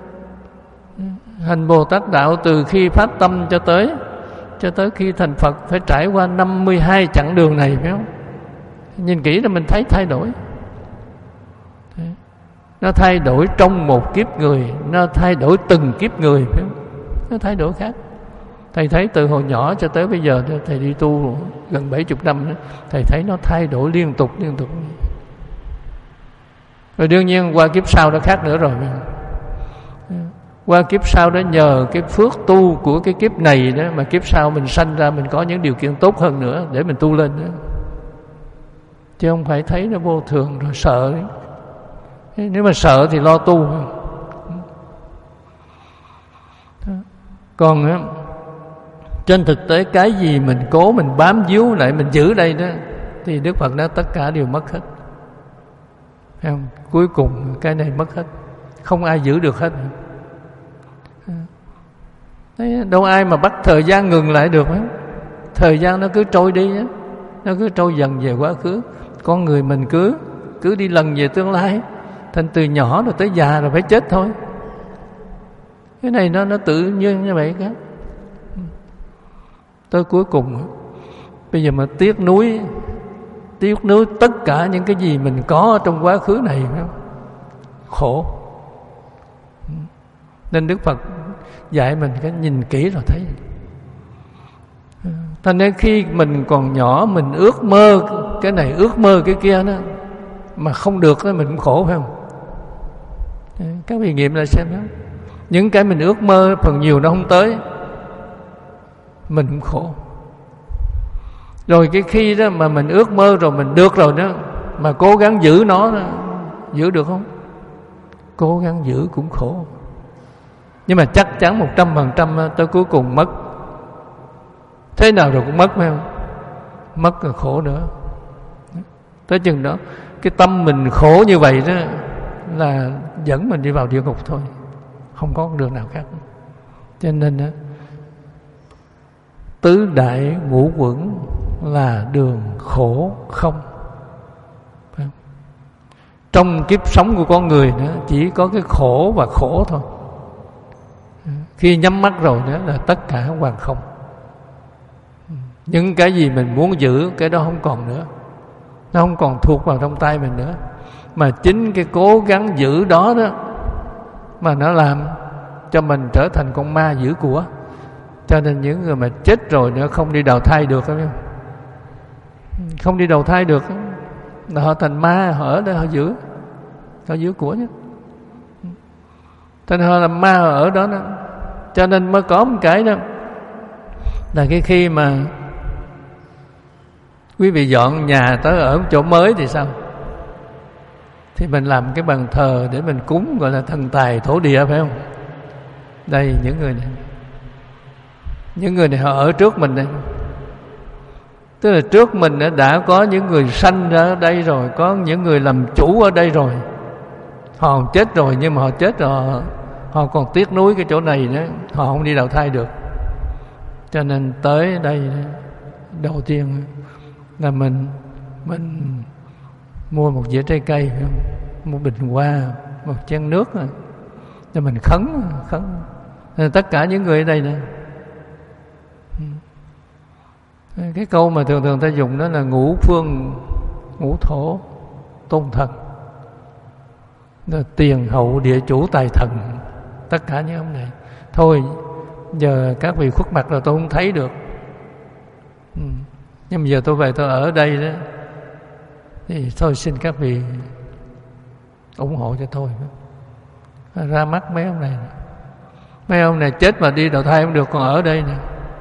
Hành Bồ Tát đạo từ khi phát tâm cho tới cho tới khi thành Phật phải trải qua năm mươi hai chặng đường này, phải không? Nhìn kỹ là mình thấy thay đổi. Nó thay đổi trong một kiếp người, nó thay đổi từng kiếp người, phải không? Nó thay đổi khác. Thầy thấy từ hồi nhỏ cho tới bây giờ, thầy đi tu gần bảy mươi năm nữa, thầy thấy nó thay đổi liên tục liên tục. Rồi đương nhiên qua kiếp sau nó khác nữa rồi. Qua kiếp sau đó nhờ cái phước tu của cái kiếp này đó, mà kiếp sau mình sanh ra mình có những điều kiện tốt hơn nữa để mình tu lên nữa. Chứ không phải thấy nó vô thường rồi sợ đấy. Nếu mà sợ thì lo tu. Còn á, trên thực tế cái gì mình cố mình bám víu lại, mình giữ đây đó, thì Đức Phật nói tất cả đều mất hết. Thấy không? Cuối cùng cái này mất hết, không ai giữ được hết. Đấy, đâu ai mà bắt thời gian ngừng lại được ấy. Thời gian nó cứ trôi đi ấy. Nó cứ trôi dần về quá khứ. Con người mình cứ cứ đi lần về tương lai. Thành từ nhỏ rồi tới già rồi phải chết thôi. Cái này nó nó tự nhiên như vậy cả. Tới cuối cùng bây giờ mà tiếc nuối Tiếc nuối tất cả những cái gì mình có trong quá khứ này, phải không? Khổ. Nên Đức Phật dạy mình cái nhìn kỹ rồi thấy Thành nên khi mình còn nhỏ mình ước mơ cái này ước mơ cái kia đó, mà không được đó mình cũng khổ, phải không? Các vị nghiệm lại xem đó. Những cái mình ước mơ phần nhiều nó không tới, mình cũng khổ. Rồi cái khi đó mà mình ước mơ rồi mình được rồi đó, mà cố gắng giữ nó đó, giữ được không? Cố gắng giữ cũng khổ. Nhưng mà chắc chắn một trăm phần trăm tới cuối cùng mất. Thế nào rồi cũng mất, phải không? Mất rồi khổ nữa. Tới chừng đó cái tâm mình khổ như vậy đó là dẫn mình đi vào địa ngục thôi, không có đường nào khác. Cho nên đó, tứ đại ngũ uẩn là đường khổ không. Trong kiếp sống của con người nữa chỉ có cái khổ và khổ thôi. Khi nhắm mắt rồi đó là tất cả hoàn không. Những cái gì mình muốn giữ cái đó không còn nữa, nó không còn thuộc vào trong tay mình nữa. Mà chính cái cố gắng giữ đó đó mà nó làm cho mình trở thành con ma giữ của. Cho nên những người mà chết rồi nữa không đi đầu thai được, không? Không đi đầu thai được là họ thành ma, họ ở đây họ giữ, họ giữ của nhé. Cho nên họ làm ma ở đó, đó. Cho nên mới có một cái đó là cái khi mà quý vị dọn nhà tới ở chỗ mới thì sao? Thì mình làm cái bàn thờ để mình cúng, gọi là thần tài thổ địa, phải không? Đây những người này, những người này họ ở trước mình đây. Tức là trước mình đã có những người sanh ra ở đây rồi, có những người làm chủ ở đây rồi. Họ chết rồi, nhưng mà họ chết rồi họ, họ còn tiếc nuối cái chỗ này nữa, họ không đi đầu thai được. Cho nên tới đây đầu tiên là mình mình mua một dĩa trái cây, một bình hoa, một chén nước cho mình khấn khấn. Nên tất cả những người ở đây nè, cái câu mà thường thường ta dùng đó là ngũ phương ngũ thổ tôn thần, là tiền hậu địa chủ tài thần, tất cả những ông này. Thôi giờ các vị khuất mặt rồi tôi không thấy được, ừ. Nhưng mà giờ tôi về tôi ở đây đó, thì thôi xin các vị ủng hộ cho tôi. Ra mắt mấy ông này, mấy ông này chết mà đi đầu thai không được, còn ở đây nè.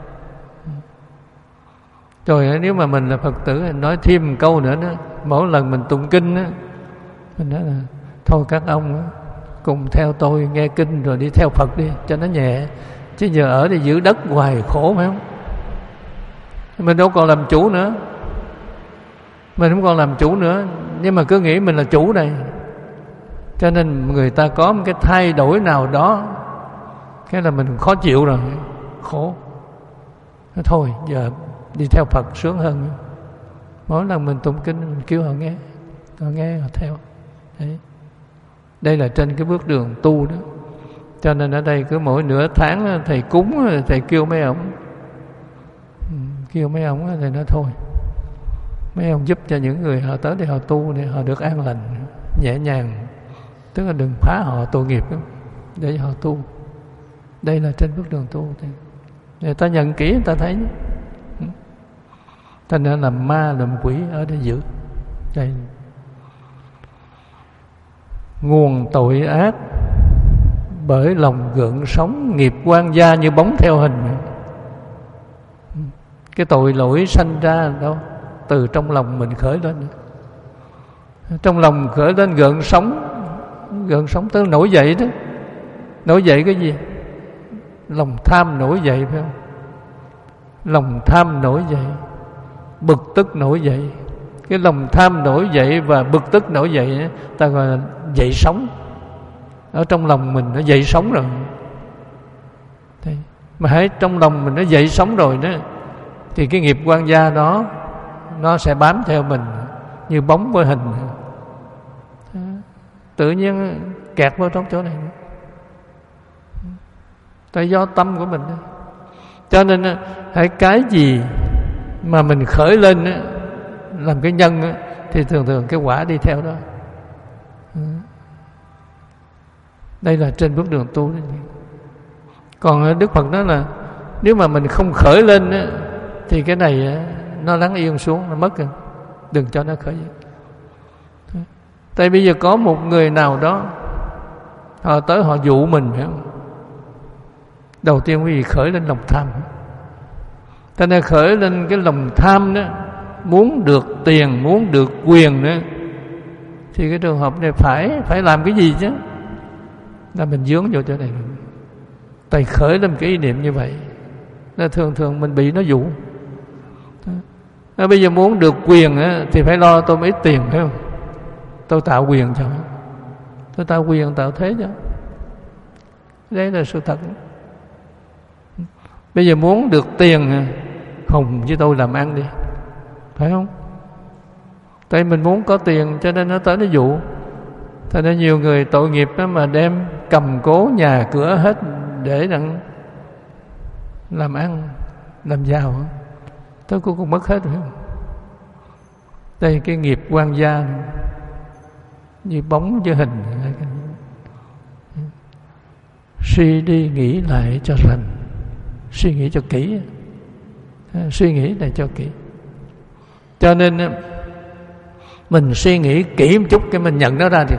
Rồi nếu mà mình là Phật tử, nói thêm một câu nữa đó, mỗi lần mình tụng kinh đó, mình nói là thôi các ông đó, cùng theo tôi nghe kinh rồi đi theo Phật đi cho nó nhẹ. Chứ giờ ở đây giữ đất hoài khổ, phải không? Mình đâu còn làm chủ nữa, mình không còn làm chủ nữa, nhưng mà cứ nghĩ mình là chủ này. Cho nên người ta có một cái thay đổi nào đó, cái là mình khó chịu rồi, khổ. Thôi giờ đi theo Phật sướng hơn. Mỗi lần mình tụng kinh mình kêu họ nghe, họ nghe họ theo. Đấy. Đây là trên cái bước đường tu đó. Cho nên ở đây cứ mỗi nửa tháng thầy cúng, thầy kêu mấy ông, kêu mấy ông thì nói thôi, mấy ông giúp cho những người họ tới đây họ tu để họ được an lành, nhẹ nhàng. Tức là đừng phá họ tội nghiệp đó, để họ tu. Đây là trên bước đường tu. Người ta nhận kỹ người ta thấy. Cho nên làm ma làm quỷ ở đây giữ. Đây. Nguồn tội ác bởi lòng gợn sóng, nghiệp quan gia như bóng theo hình. Cái tội lỗi sanh ra đâu? Từ trong lòng mình khởi lên. Trong lòng khởi lên gợn sóng. Gợn sóng tới nổi dậy đó. Nổi dậy cái gì? Lòng tham nổi dậy, phải không? Lòng tham nổi dậy, bực tức nổi dậy. Cái lòng tham nổi dậy và bực tức nổi dậy, ta gọi là dậy sóng. Ở trong lòng mình nó dậy sóng rồi. Thế. Mà hãy trong lòng mình nó dậy sóng rồi đó, thì cái nghiệp quan gia đó nó sẽ bám theo mình như bóng với hình. Tự nhiên kẹt vào trong chỗ này. Tại do tâm của mình. Cho nên hãy cái gì mà mình khởi lên làm cái nhân thì thường thường cái quả đi theo đó. Đây là trên bước đường tu. Còn Đức Phật nói là nếu mà mình không khởi lên thì cái này nó lắng yên xuống, nó mất rồi. Đừng cho nó khởi dậy. Tại bây giờ có một người nào đó họ tới họ dụ mình, phải không? Đầu tiên quý vị khởi lên lòng tham. Cho nên khởi lên cái lòng tham đó, muốn được tiền, muốn được quyền nữa, thì cái trường hợp này phải phải làm cái gì chứ? Là mình dướng vô chỗ này. Tại khởi lên cái ý niệm như vậy, là thường thường mình bị nó dụ. Nó bây giờ muốn được quyền á, thì phải lo tôi ít tiền, phải không? Tôi tạo quyền cho, tôi tạo quyền tạo thế cho. Đấy là sự thật. Bây giờ muốn được tiền, Hùng với tôi làm ăn đi, phải không? Tại mình muốn có tiền cho nên nó tới nó dụ. Thế nên nhiều người tội nghiệp đó mà đem cầm cố nhà cửa hết để đặng làm ăn, làm giàu, tới cuối cùng mất hết, phải không? Đây cái nghiệp quan gia như bóng với hình. Suy đi nghĩ lại cho rành, suy nghĩ cho kỹ, suy nghĩ lại cho kỹ. Cho nên mình suy nghĩ kỹ một chút cái mình nhận nó ra thì.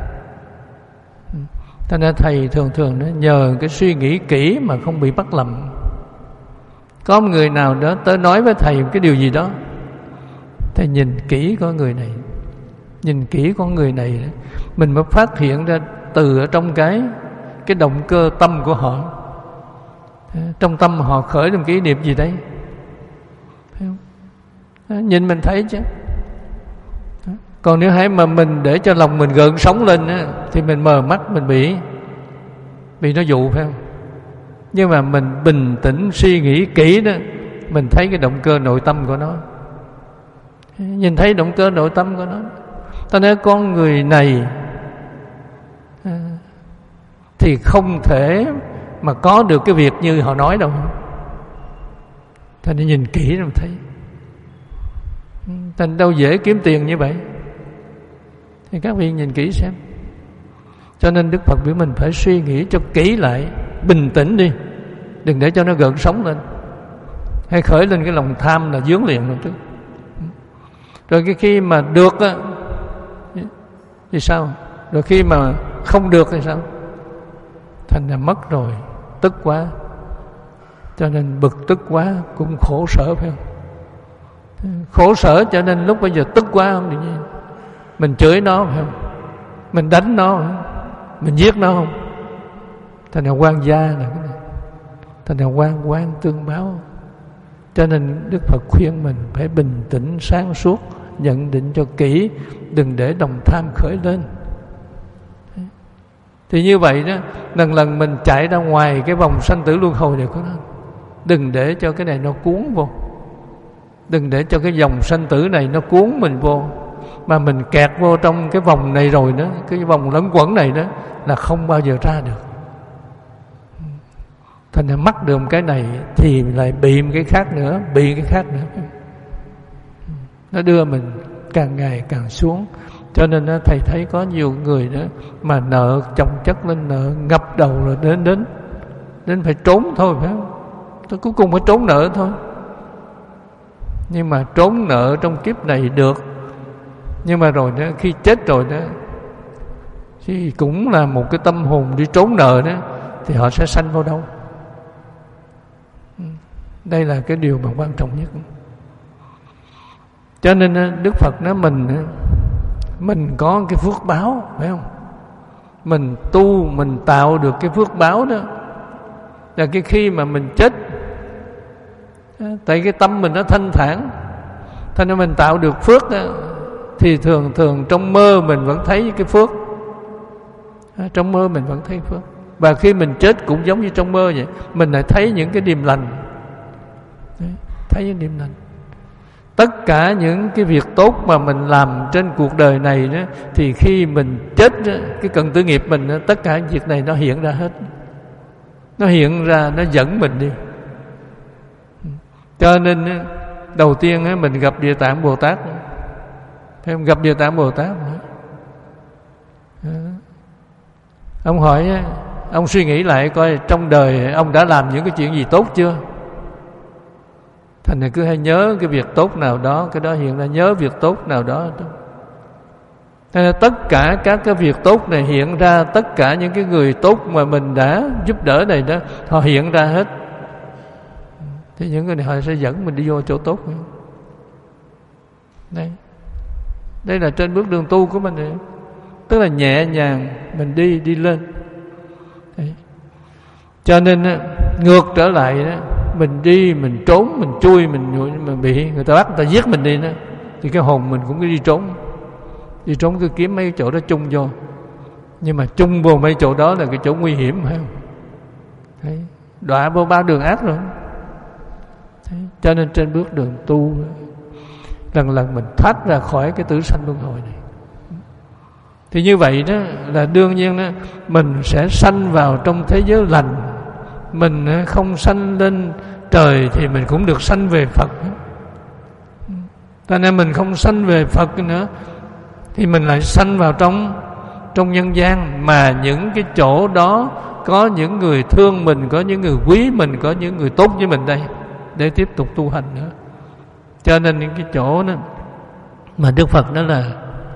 Cho nên thầy thường thường đó, nhờ cái suy nghĩ kỹ mà không bị bắt lầm. Có một người nào đó tới nói với thầy một cái điều gì đó, thầy nhìn kỹ con người này, nhìn kỹ con người này, mình mới phát hiện ra từ ở trong cái cái động cơ tâm của họ, trong tâm họ khởi lên cái ý niệm gì đấy, thấy không? Nhìn mình thấy chứ. Còn nếu hãy mà mình để cho lòng mình gợn sóng lên á, thì mình mờ mắt, mình bị bị nó dụ, phải không? Nhưng mà mình bình tĩnh suy nghĩ kỹ đó, mình thấy cái động cơ nội tâm của nó, nhìn thấy động cơ nội tâm của nó. Ta nói con người này thì không thể mà có được cái việc như họ nói đâu. Ta nên nhìn kỹ rồi thấy. Thành đâu dễ kiếm tiền như vậy. Thì các vị nhìn kỹ xem. Cho nên Đức Phật biểu mình phải suy nghĩ cho kỹ lại, bình tĩnh đi, đừng để cho nó gợn sóng lên, hay khởi lên cái lòng tham là dướng liền rồi chứ. Rồi cái khi mà được á thì sao? Rồi khi mà không được thì sao? Thành là mất rồi, tức quá. Cho nên bực tức quá cũng khổ sở, phải không? Khổ sở cho nên lúc bây giờ tức quá không được gì. Mình chửi nó, phải không? Mình đánh nó, phải không? Mình giết nó không? Thành là quan gia là cái này. Thành là quan quan tương báo. Cho nên Đức Phật khuyên mình phải bình tĩnh sáng suốt, nhận định cho kỹ, đừng để đồng tham khởi lên. Thì như vậy đó, lần lần mình chạy ra ngoài cái vòng sanh tử luân hồi này của nó. Đừng để cho cái này nó cuốn vô, đừng để cho cái dòng sanh tử này nó cuốn mình vô. Mà mình kẹt vô trong cái vòng này rồi đó, cái vòng lẫn quẩn này đó, là không bao giờ ra được. Thành ra mắc được một cái này thì lại bị một cái khác nữa, bị cái khác nữa. Nó đưa mình càng ngày càng xuống. Cho nên đó, thầy thấy có nhiều người đó mà nợ chồng chất lên, nợ ngập đầu rồi đến đến đến phải trốn thôi, phải không? Tôi cuối cùng phải trốn nợ thôi. Nhưng mà trốn nợ trong kiếp này được, nhưng mà rồi đó, khi chết rồi đó thì cũng là một cái tâm hồn đi trốn nợ đó, thì họ sẽ sanh vào đâu? Đây là cái điều mà quan trọng nhất. Cho nên Đức Phật nói mình mình có cái phước báo, phải không? Mình tu, mình tạo được cái phước báo đó, là cái khi mà mình chết, tại cái tâm mình nó thanh thản, thành ra mình tạo được phước đó, thì thường thường trong mơ mình vẫn thấy cái phước. Trong mơ mình vẫn thấy phước. Và khi mình chết cũng giống như trong mơ vậy, mình lại thấy những cái điềm lành. Thấy những điềm lành. Tất cả những cái việc tốt mà mình làm trên cuộc đời này đó, thì khi mình chết đó, cái cận tử nghiệp mình đó, tất cả việc này nó hiện ra hết. Nó hiện ra, nó dẫn mình đi. Cho nên đầu tiên mình gặp Địa Tạng Bồ Tát. Thế gặp Địa Tạng Bồ Tát, ông hỏi, ông suy nghĩ lại coi trong đời ông đã làm những cái chuyện gì tốt chưa? Thành ra cứ hay nhớ cái việc tốt nào đó, cái đó hiện ra nhớ việc tốt nào đó. Thế nên tất cả các cái việc tốt này hiện ra, tất cả những cái người tốt mà mình đã giúp đỡ này đó, họ hiện ra hết. Thì những người này họ sẽ dẫn mình đi vô chỗ tốt. Đây, đây là trên bước đường tu của mình này. Tức là nhẹ nhàng mình đi đi lên. Đấy. Cho nên ngược trở lại đó, mình đi mình trốn mình chui mình, mình bị người ta bắt người ta giết mình đi đó, thì cái hồn mình cũng cứ đi trốn, đi trốn cứ kiếm mấy chỗ đó chung vô. Nhưng mà chung vô mấy chỗ đó là cái chỗ nguy hiểm, phải không? Đấy. Đọa vô ba đường ác rồi. Đấy. Cho nên trên bước đường tu lần lần mình thoát ra khỏi cái tử sanh luân hồi này. Thì như vậy đó là đương nhiên đó, mình sẽ sanh vào trong thế giới lành. Mình không sanh lên trời thì mình cũng được sanh về Phật. Cho nên mình không sanh về Phật nữa thì mình lại sanh vào trong trong nhân gian, mà những cái chỗ đó có những người thương mình, có những người quý mình, có những người tốt với mình đây để tiếp tục tu hành nữa. Cho nên những cái chỗ đó mà Đức Phật nói là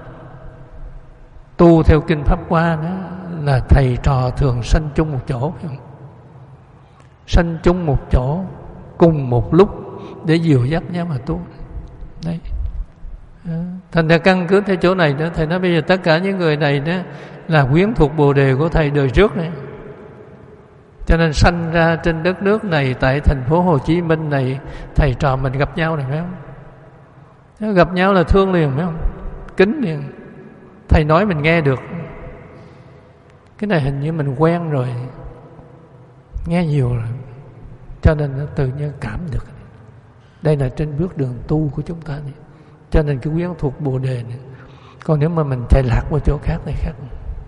tu theo kinh Pháp Hoa đó là thầy trò thường sanh chung một chỗ, phải không? Sanh chung một chỗ cùng một lúc để dìu dắt nhau mà tu. Đấy. Thành ra căn cứ theo chỗ này đó, thầy nói bây giờ tất cả những người này đó là quyến thuộc Bồ Đề của thầy đời trước này. Cho nên sanh ra trên đất nước này, tại thành phố Hồ Chí Minh này, thầy trò mình gặp nhau này, phải không? Gặp nhau là thương liền, phải không? Kính liền. Thầy nói mình nghe được. Cái này hình như mình quen rồi, nghe nhiều rồi, cho nên nó tự nhiên cảm được. Đây là trên bước đường tu của chúng ta này. Cho nên cái quyến thuộc Bồ Đề này. Còn nếu mà mình chạy lạc vào chỗ khác này khác.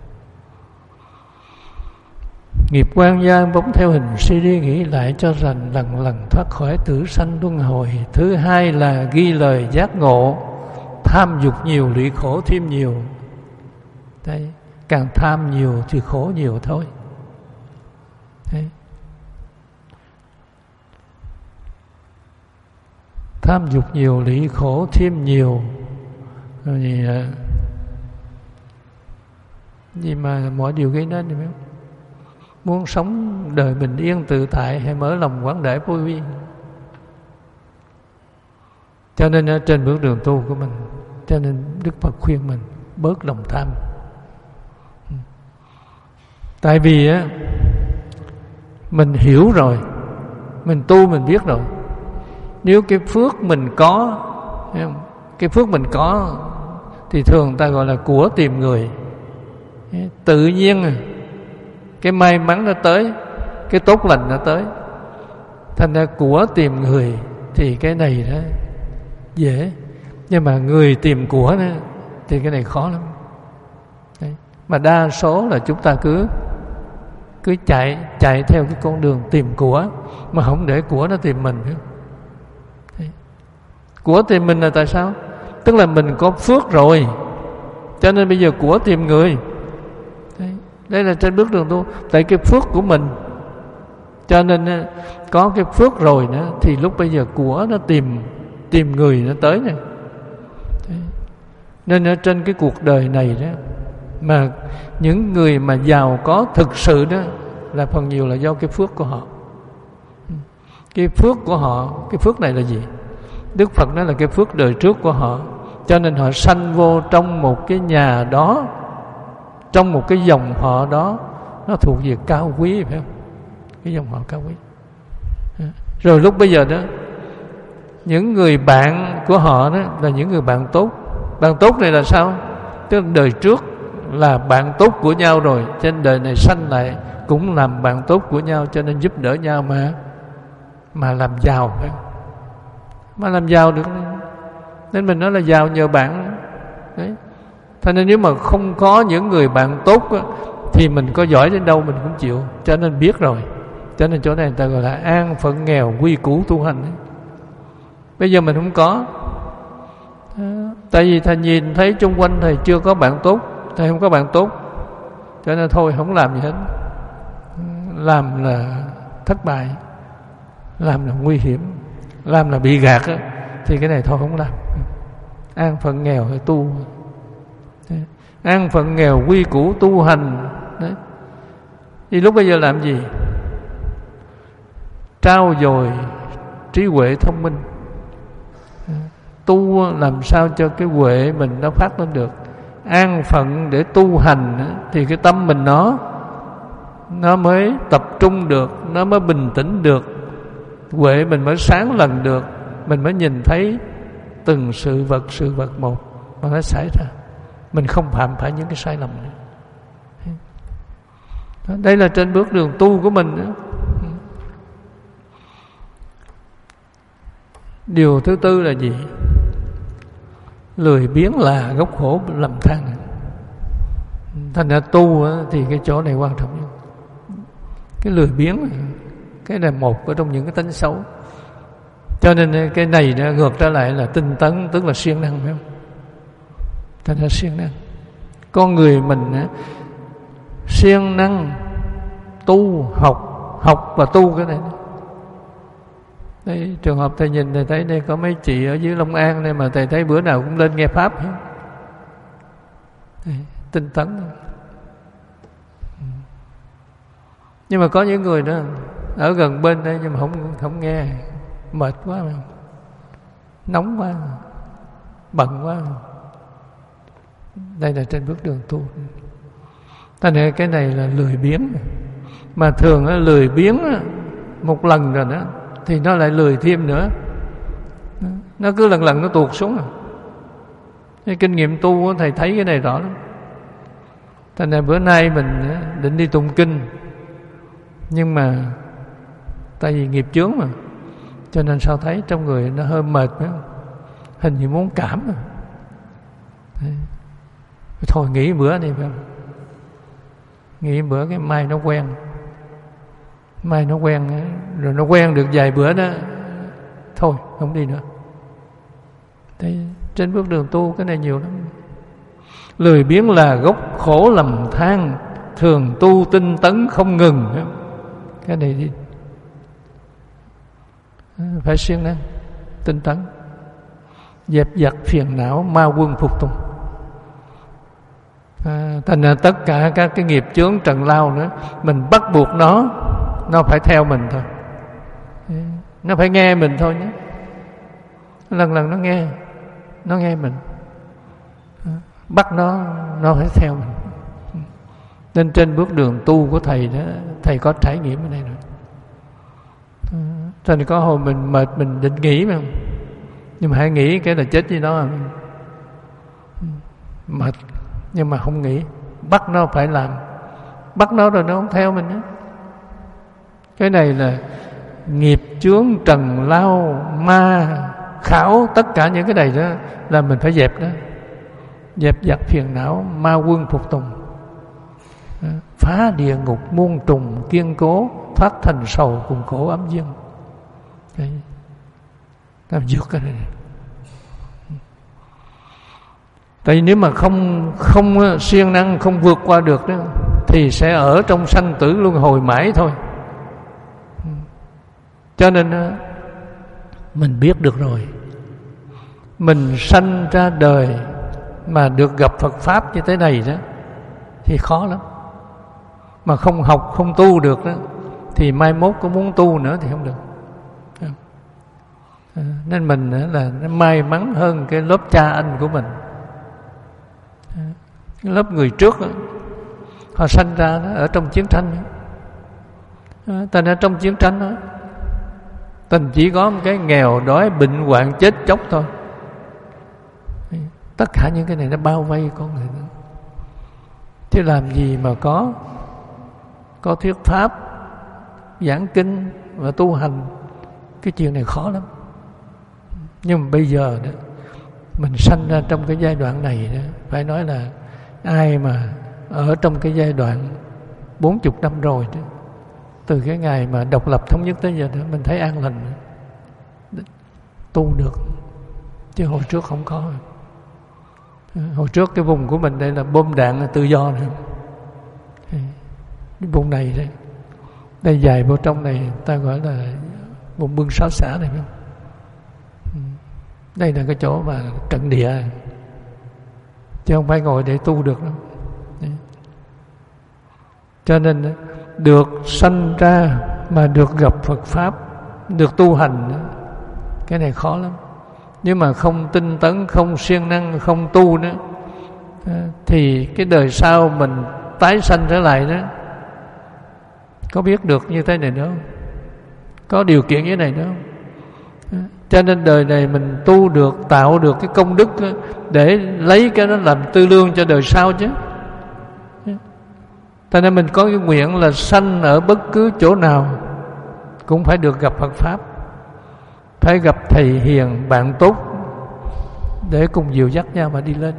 Nghiệp quan gian bóng theo hình suy đi nghĩ lại cho rằng lần lần thoát khỏi tử sanh luân hồi. Thứ hai là ghi lời giác ngộ. Tham dục nhiều lụy khổ thêm nhiều. Đấy, càng tham nhiều thì khổ nhiều thôi. Đấy. Tham dục nhiều lụy khổ thêm nhiều. Rồi gì, gì mà mọi điều gây nên, phải không? Muốn sống đời bình yên tự tại hay mở lòng quảng đại vô vi. Cho nên ở trên bước đường tu của mình, cho nên Đức Phật khuyên mình bớt lòng tham. Tại vì á, mình hiểu rồi, mình tu mình biết rồi. Nếu cái phước mình có, cái phước mình có thì thường ta gọi là của tìm người. Tự nhiên cái may mắn nó tới, cái tốt lành nó tới. Thành ra của tìm người thì cái này đó dễ, nhưng mà người tìm của đó, thì cái này khó lắm. Đấy. Mà đa số là chúng ta cứ cứ chạy chạy theo cái con đường tìm của, mà không để của nó tìm mình. Đấy. Của tìm mình là tại sao? Tức là mình có phước rồi, cho nên bây giờ của tìm người. Đấy. Đây là trên bước đường tu. Tại cái phước của mình, cho nên có cái phước rồi nữa, thì lúc bây giờ của nó tìm tìm người nó tới này. Đấy. Nên ở trên cái cuộc đời này đó, mà những người mà giàu có thực sự đó là phần nhiều là do cái phước của họ. Cái phước của họ, cái phước này là gì? Đức Phật nói là cái phước đời trước của họ. Cho nên họ sanh vô trong một cái nhà đó, trong một cái dòng họ đó, nó thuộc về cao quý, phải không? Cái dòng họ cao quý. Rồi lúc bây giờ đó, những người bạn của họ đó là những người bạn tốt. Bạn tốt này là sao? Tức là đời trước là bạn tốt của nhau rồi, trên đời này sanh lại cũng làm bạn tốt của nhau, cho nên giúp đỡ nhau mà mà làm giàu, phải không? Mà làm giàu được, nên mình nói là giàu nhờ bạn. Đấy. Thế nên nếu mà không có những người bạn tốt á, thì mình có giỏi đến đâu mình cũng chịu. Cho nên biết rồi. Cho nên chỗ này người ta gọi là an phận nghèo quy củ tu hành ấy. Bây giờ mình không có. Tại vì thầy nhìn thấy chung quanh thầy chưa có bạn tốt, thầy không có bạn tốt, cho nên thôi không làm gì hết. Làm là thất bại, làm là nguy hiểm. làm là bị gạt á, thì cái này thôi không làm. An phận nghèo hay tu, an phận nghèo quy củ tu hành đấy. Thì lúc bây giờ làm gì? Trao dồi trí huệ thông minh, tu làm sao cho cái huệ mình nó phát lên được. An phận để tu hành thì cái tâm mình nó nó mới tập trung được, nó mới bình tĩnh được, huệ mình mới sáng lần được, mình mới nhìn thấy từng sự vật sự vật một mà nó xảy ra, mình không phạm phải những cái sai lầm nữa. Đây là trên bước đường tu của mình nữa. Điều thứ tư là gì? Lười biếng là gốc khổ lầm than. Thành ra tu thì cái chỗ này quan trọng nhất. Cái lười biếng, cái là một ở trong những cái tánh xấu. Cho nên cái này nó ngược trở lại là tinh tấn, tức là siêng năng, phải không? Thành ra siêng năng. Con người mình siêng năng tu, học, học và tu cái này. Đấy, trường hợp thầy nhìn thầy thấy đây có mấy chị ở dưới Long An đây mà thầy thấy bữa nào cũng lên nghe pháp. Đấy, tinh tấn. Nhưng mà có những người đó ở gần bên đây nhưng mà không không nghe, mệt quá mà, nóng quá, bận quá. Đây là trên bước đường tu. Thành ra cái này là lười biếng. Mà thường á, lười biếng á, một lần rồi đó thì nó lại lười thêm nữa. Nó cứ lần lần nó tuột xuống. Cái kinh nghiệm tu thầy thấy cái này rõ lắm. Thành ra bữa nay mình định đi tụng kinh, nhưng mà tại vì nghiệp chướng mà, cho nên sao thấy trong người nó hơi mệt, phải không? Hình như muốn cảm mà. Thôi nghỉ bữa đi, phải không? Nghỉ bữa cái mai nó quen. Mai nó quen rồi, nó quen được vài bữa đó, thôi không đi nữa. Thế trên bước đường tu cái này nhiều lắm. Lười biếng là gốc khổ lầm than, thường tu tinh tấn không ngừng. Cái này đi phải siêng năng tinh tấn, dẹp dặt phiền não ma quân phục tùng. À, thành ra tất cả các cái nghiệp chướng trần lao nữa, mình bắt buộc nó nó phải theo mình thôi, nó phải nghe mình thôi nhé. Lần lần nó nghe nó nghe mình, bắt nó nó phải theo mình. Nên trên bước đường tu của thầy đó, thầy có trải nghiệm cái này rồi. Thành có hồi mình mệt mình định nghỉ mà, nhưng mà hãy nghĩ cái là chết với nó. Mệt nhưng mà không nghĩ, bắt nó phải làm, bắt nó rồi nó không theo mình nữa. Cái này là nghiệp chướng trần lao ma khảo, tất cả những cái này đó là mình phải dẹp đó, dẹp dặt phiền não ma quân phục tùng, phá địa ngục muôn trùng kiên cố, thoát thành sầu cùng khổ ấm dương. Đấy, làm vượt cái này. Tại vì nếu mà không không siêng năng, không vượt qua được đó, thì sẽ ở trong sanh tử luân hồi mãi thôi. Cho nên mình biết được rồi, mình sanh ra đời mà được gặp Phật Pháp như thế này đó thì khó lắm. Mà không học, không tu được đó, thì mai mốt có muốn tu nữa thì không được. Nên mình là may mắn hơn cái lớp cha anh của mình. Cái lớp người trước đó, họ sanh ra đó, ở trong chiến tranh đó. Thành ra trong chiến tranh đó, tình chỉ có một cái nghèo đói bệnh hoạn chết chóc thôi. Tất cả những cái này nó bao vây con người đó. Chứ làm gì mà có có thuyết pháp, giảng kinh và tu hành, cái chuyện này khó lắm. Nhưng mà bây giờ đó, mình sanh ra trong cái giai đoạn này đó, phải nói là ai mà ở trong cái giai đoạn bốn mươi năm rồi đó, từ cái ngày mà độc lập thống nhất tới giờ đó, mình thấy an lành, tu được. Chứ hồi trước không có. Hồi trước cái vùng của mình đây là bom đạn là tự do nữa. Cái vùng này đây, đây dài vô trong này ta gọi là vùng bưng sáu xã này, phải không? Đây là cái chỗ mà trận địa, chứ không phải ngồi để tu được đâu. Đấy. Cho nên được sanh ra mà được gặp Phật Pháp, được tu hành, cái này khó lắm. Nếu mà không tinh tấn, không siêng năng, không tu nữa, thì cái đời sau mình tái sanh trở lại đó, có biết được như thế này nữa không? Có điều kiện như thế này nữa không? Cho nên đời này mình tu được, tạo được cái công đức để lấy cái đó làm tư lương cho đời sau chứ. Cho nên mình có cái nguyện là sanh ở bất cứ chỗ nào cũng phải được gặp Phật Pháp, phải gặp thầy hiền, bạn tốt để cùng dìu dắt nhau mà đi lên.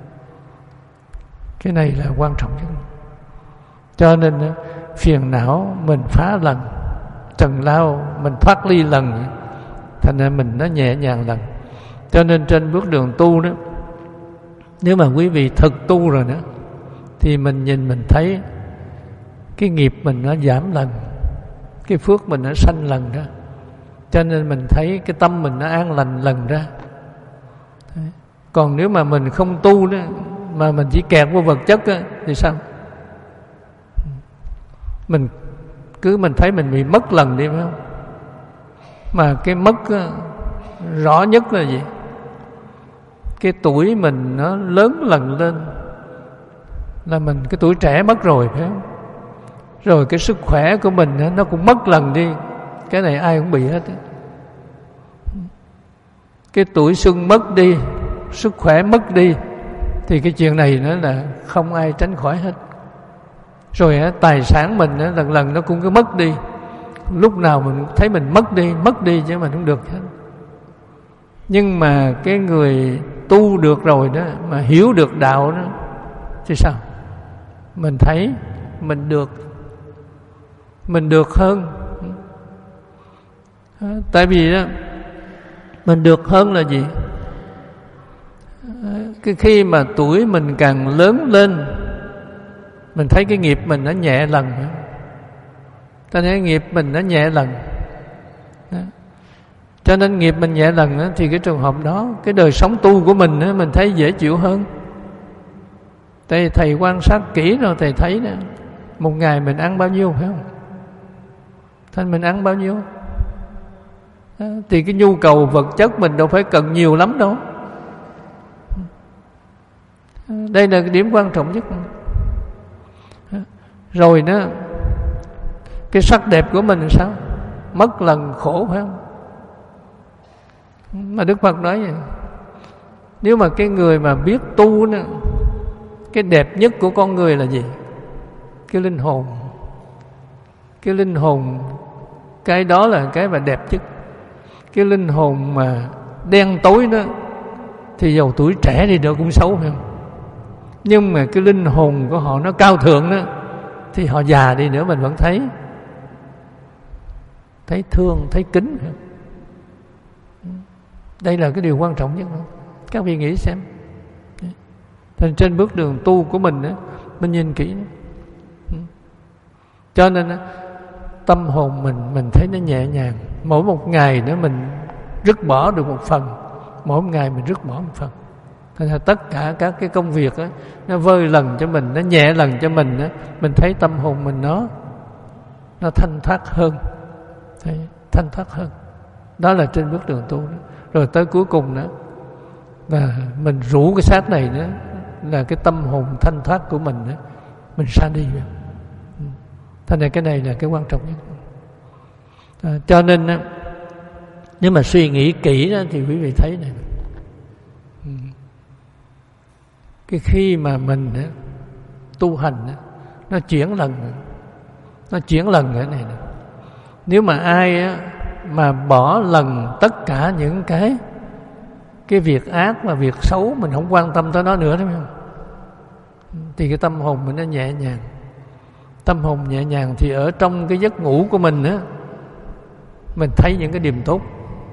Cái này là quan trọng nhất. Cho nên phiền não mình phá lần, trần lao mình thoát ly lần, thành ra mình nó nhẹ nhàng lần. Cho nên trên bước đường tu đó, nếu mà quý vị thực tu rồi nữa, thì mình nhìn mình thấy cái nghiệp mình nó giảm lần, cái phước mình nó sanh lần đó. Cho nên mình thấy cái tâm mình nó an lành lần ra. Còn nếu mà mình không tu đó, mà mình chỉ kẹt vô vật chất đó, thì sao? Mình cứ mình thấy mình bị mất lần đi, phải không? Mà cái mất đó, rõ nhất là gì? Cái tuổi mình nó lớn lần lên là mình, cái tuổi trẻ mất rồi, phải không? Rồi cái sức khỏe của mình nó cũng mất lần đi. Cái này ai cũng bị hết. Cái tuổi xuân mất đi, sức khỏe mất đi, thì cái chuyện này nó là không ai tránh khỏi hết. Rồi tài sản mình lần lần nó cũng cứ mất đi. Lúc nào mình thấy mình mất đi, mất đi chứ mình không được hết. Nhưng mà cái người tu được rồi đó, mà hiểu được đạo đó, thì sao? Mình thấy mình được, mình được hơn. Tại vì đó, mình được hơn là gì? Cái khi mà tuổi mình càng lớn lên, mình thấy cái nghiệp mình nó nhẹ lần. Ta thấy nghiệp mình nó nhẹ lần. Đó. Cho nên nghiệp mình nhẹ lần đó, thì cái trường hợp đó, cái đời sống tu của mình đó, mình thấy dễ chịu hơn. Tại thầy quan sát kỹ rồi thầy thấy đó, một ngày mình ăn bao nhiêu, phải không? Thành mình ăn bao nhiêu đó, thì cái nhu cầu vật chất mình đâu phải cần nhiều lắm đâu. Đây là cái điểm quan trọng nhất. Rồi đó, cái sắc đẹp của mình làm sao? Mất lần khổ, phải không? Mà Đức Phật nói vậy, nếu mà cái người mà biết tu đó, cái đẹp nhất của con người là gì? Cái linh hồn. Cái linh hồn, cái đó là cái mà đẹp nhất. Cái linh hồn mà đen tối đó, thì dầu tuổi trẻ đi nữa cũng xấu, phải không? Nhưng mà cái linh hồn của họ nó cao thượng đó, thì họ già đi nữa mình vẫn thấy thấy thương, thấy kính. Đây là cái điều quan trọng nhất. Các vị nghĩ xem. Thành trên bước đường tu của mình đó, mình nhìn kỹ đó. Cho nên đó, tâm hồn mình mình thấy nó nhẹ nhàng. Mỗi một ngày nữa mình rứt bỏ được một phần. Mỗi một ngày mình rứt bỏ một phần. Thành ra tất cả các cái công việc đó, nó vơi lần cho mình, nó nhẹ lần cho mình đó, mình thấy tâm hồn mình nó nó thanh thoát hơn. Thấy, thanh thoát hơn. Đó là trên bước đường tu đó. Rồi tới cuối cùng đó là mình rũ cái xác này đó, là cái tâm hồn thanh thoát của mình đó, mình xa đi. Thành ra cái này là cái quan trọng nhất. À, cho nên đó, nếu mà suy nghĩ kỹ đó, thì quý vị thấy này, cái khi mà mình đó, tu hành đó, nó chuyển lần, nó chuyển lần cái này, này. Nếu mà ai đó, mà bỏ lần tất cả những cái cái việc ác và việc xấu, mình không quan tâm tới nó nữa, đúng không? Thì cái tâm hồn mình nó nhẹ nhàng. Tâm hồn nhẹ nhàng thì ở trong cái giấc ngủ của mình á, mình thấy những cái điềm tốt.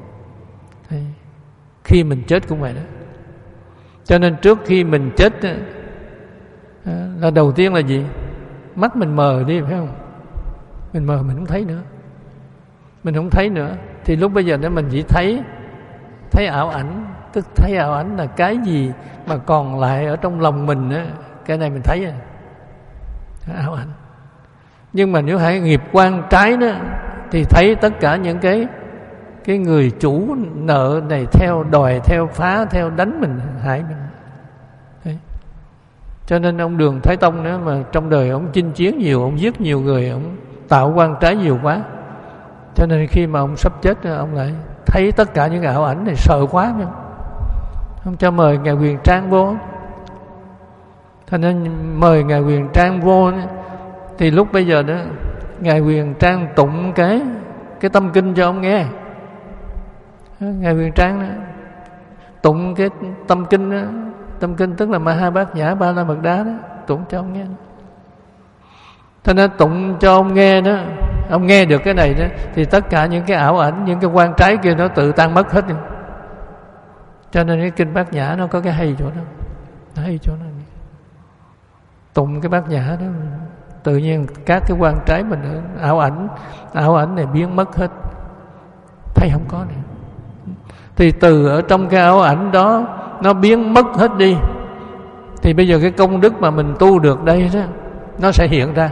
Khi mình chết cũng vậy đó. Cho nên trước khi mình chết á, là đầu tiên là gì? Mắt mình mờ đi, phải không? Mình mờ mình không thấy nữa. Mình không thấy nữa. Thì lúc bây giờ đó mình chỉ thấy Thấy ảo ảnh, Tức thấy ảo ảnh là cái gì mà còn lại ở trong lòng mình á, cái này mình thấy à, ảo ảnh. Nhưng mà nếu hãy nghiệp quan trái đó thì thấy tất cả những cái cái người chủ nợ này theo đòi, theo phá, theo đánh mình, hại mình. Đấy. Cho nên ông Đường Thái Tông nữa mà trong đời ông chinh chiến nhiều, ông giết nhiều người, ông tạo quan trái nhiều quá. Cho nên khi mà ông sắp chết, ông lại thấy tất cả những ảo ảnh này sợ quá, không, không cho mời Ngài Huyền Trang vô. Thành nên mời Ngài Huyền Trang vô thì lúc bây giờ đó Ngài Huyền Trang tụng cái cái tâm kinh cho ông nghe. Ngài Huyền Trang đó, tụng cái tâm kinh đó, tâm kinh tức là Ma Ha Bát Nhã Ba La Mật Đa đó, tụng cho ông nghe. Thế nên tụng cho ông nghe đó, ông nghe được cái này đó thì tất cả những cái ảo ảnh, những cái quan trái kia nó tự tan mất hết. Cho nên cái kinh Bát Nhã nó có cái hay chỗ đó, nó hay chỗ đó. Tụng cái Bát Nhã đó tự nhiên các cái quan trái mình, ảo ảnh ảo ảnh này biến mất hết, thấy không có nữa. Thì từ ở trong cái ảo ảnh đó nó biến mất hết đi, thì bây giờ cái công đức mà mình tu được đây đó nó sẽ hiện ra.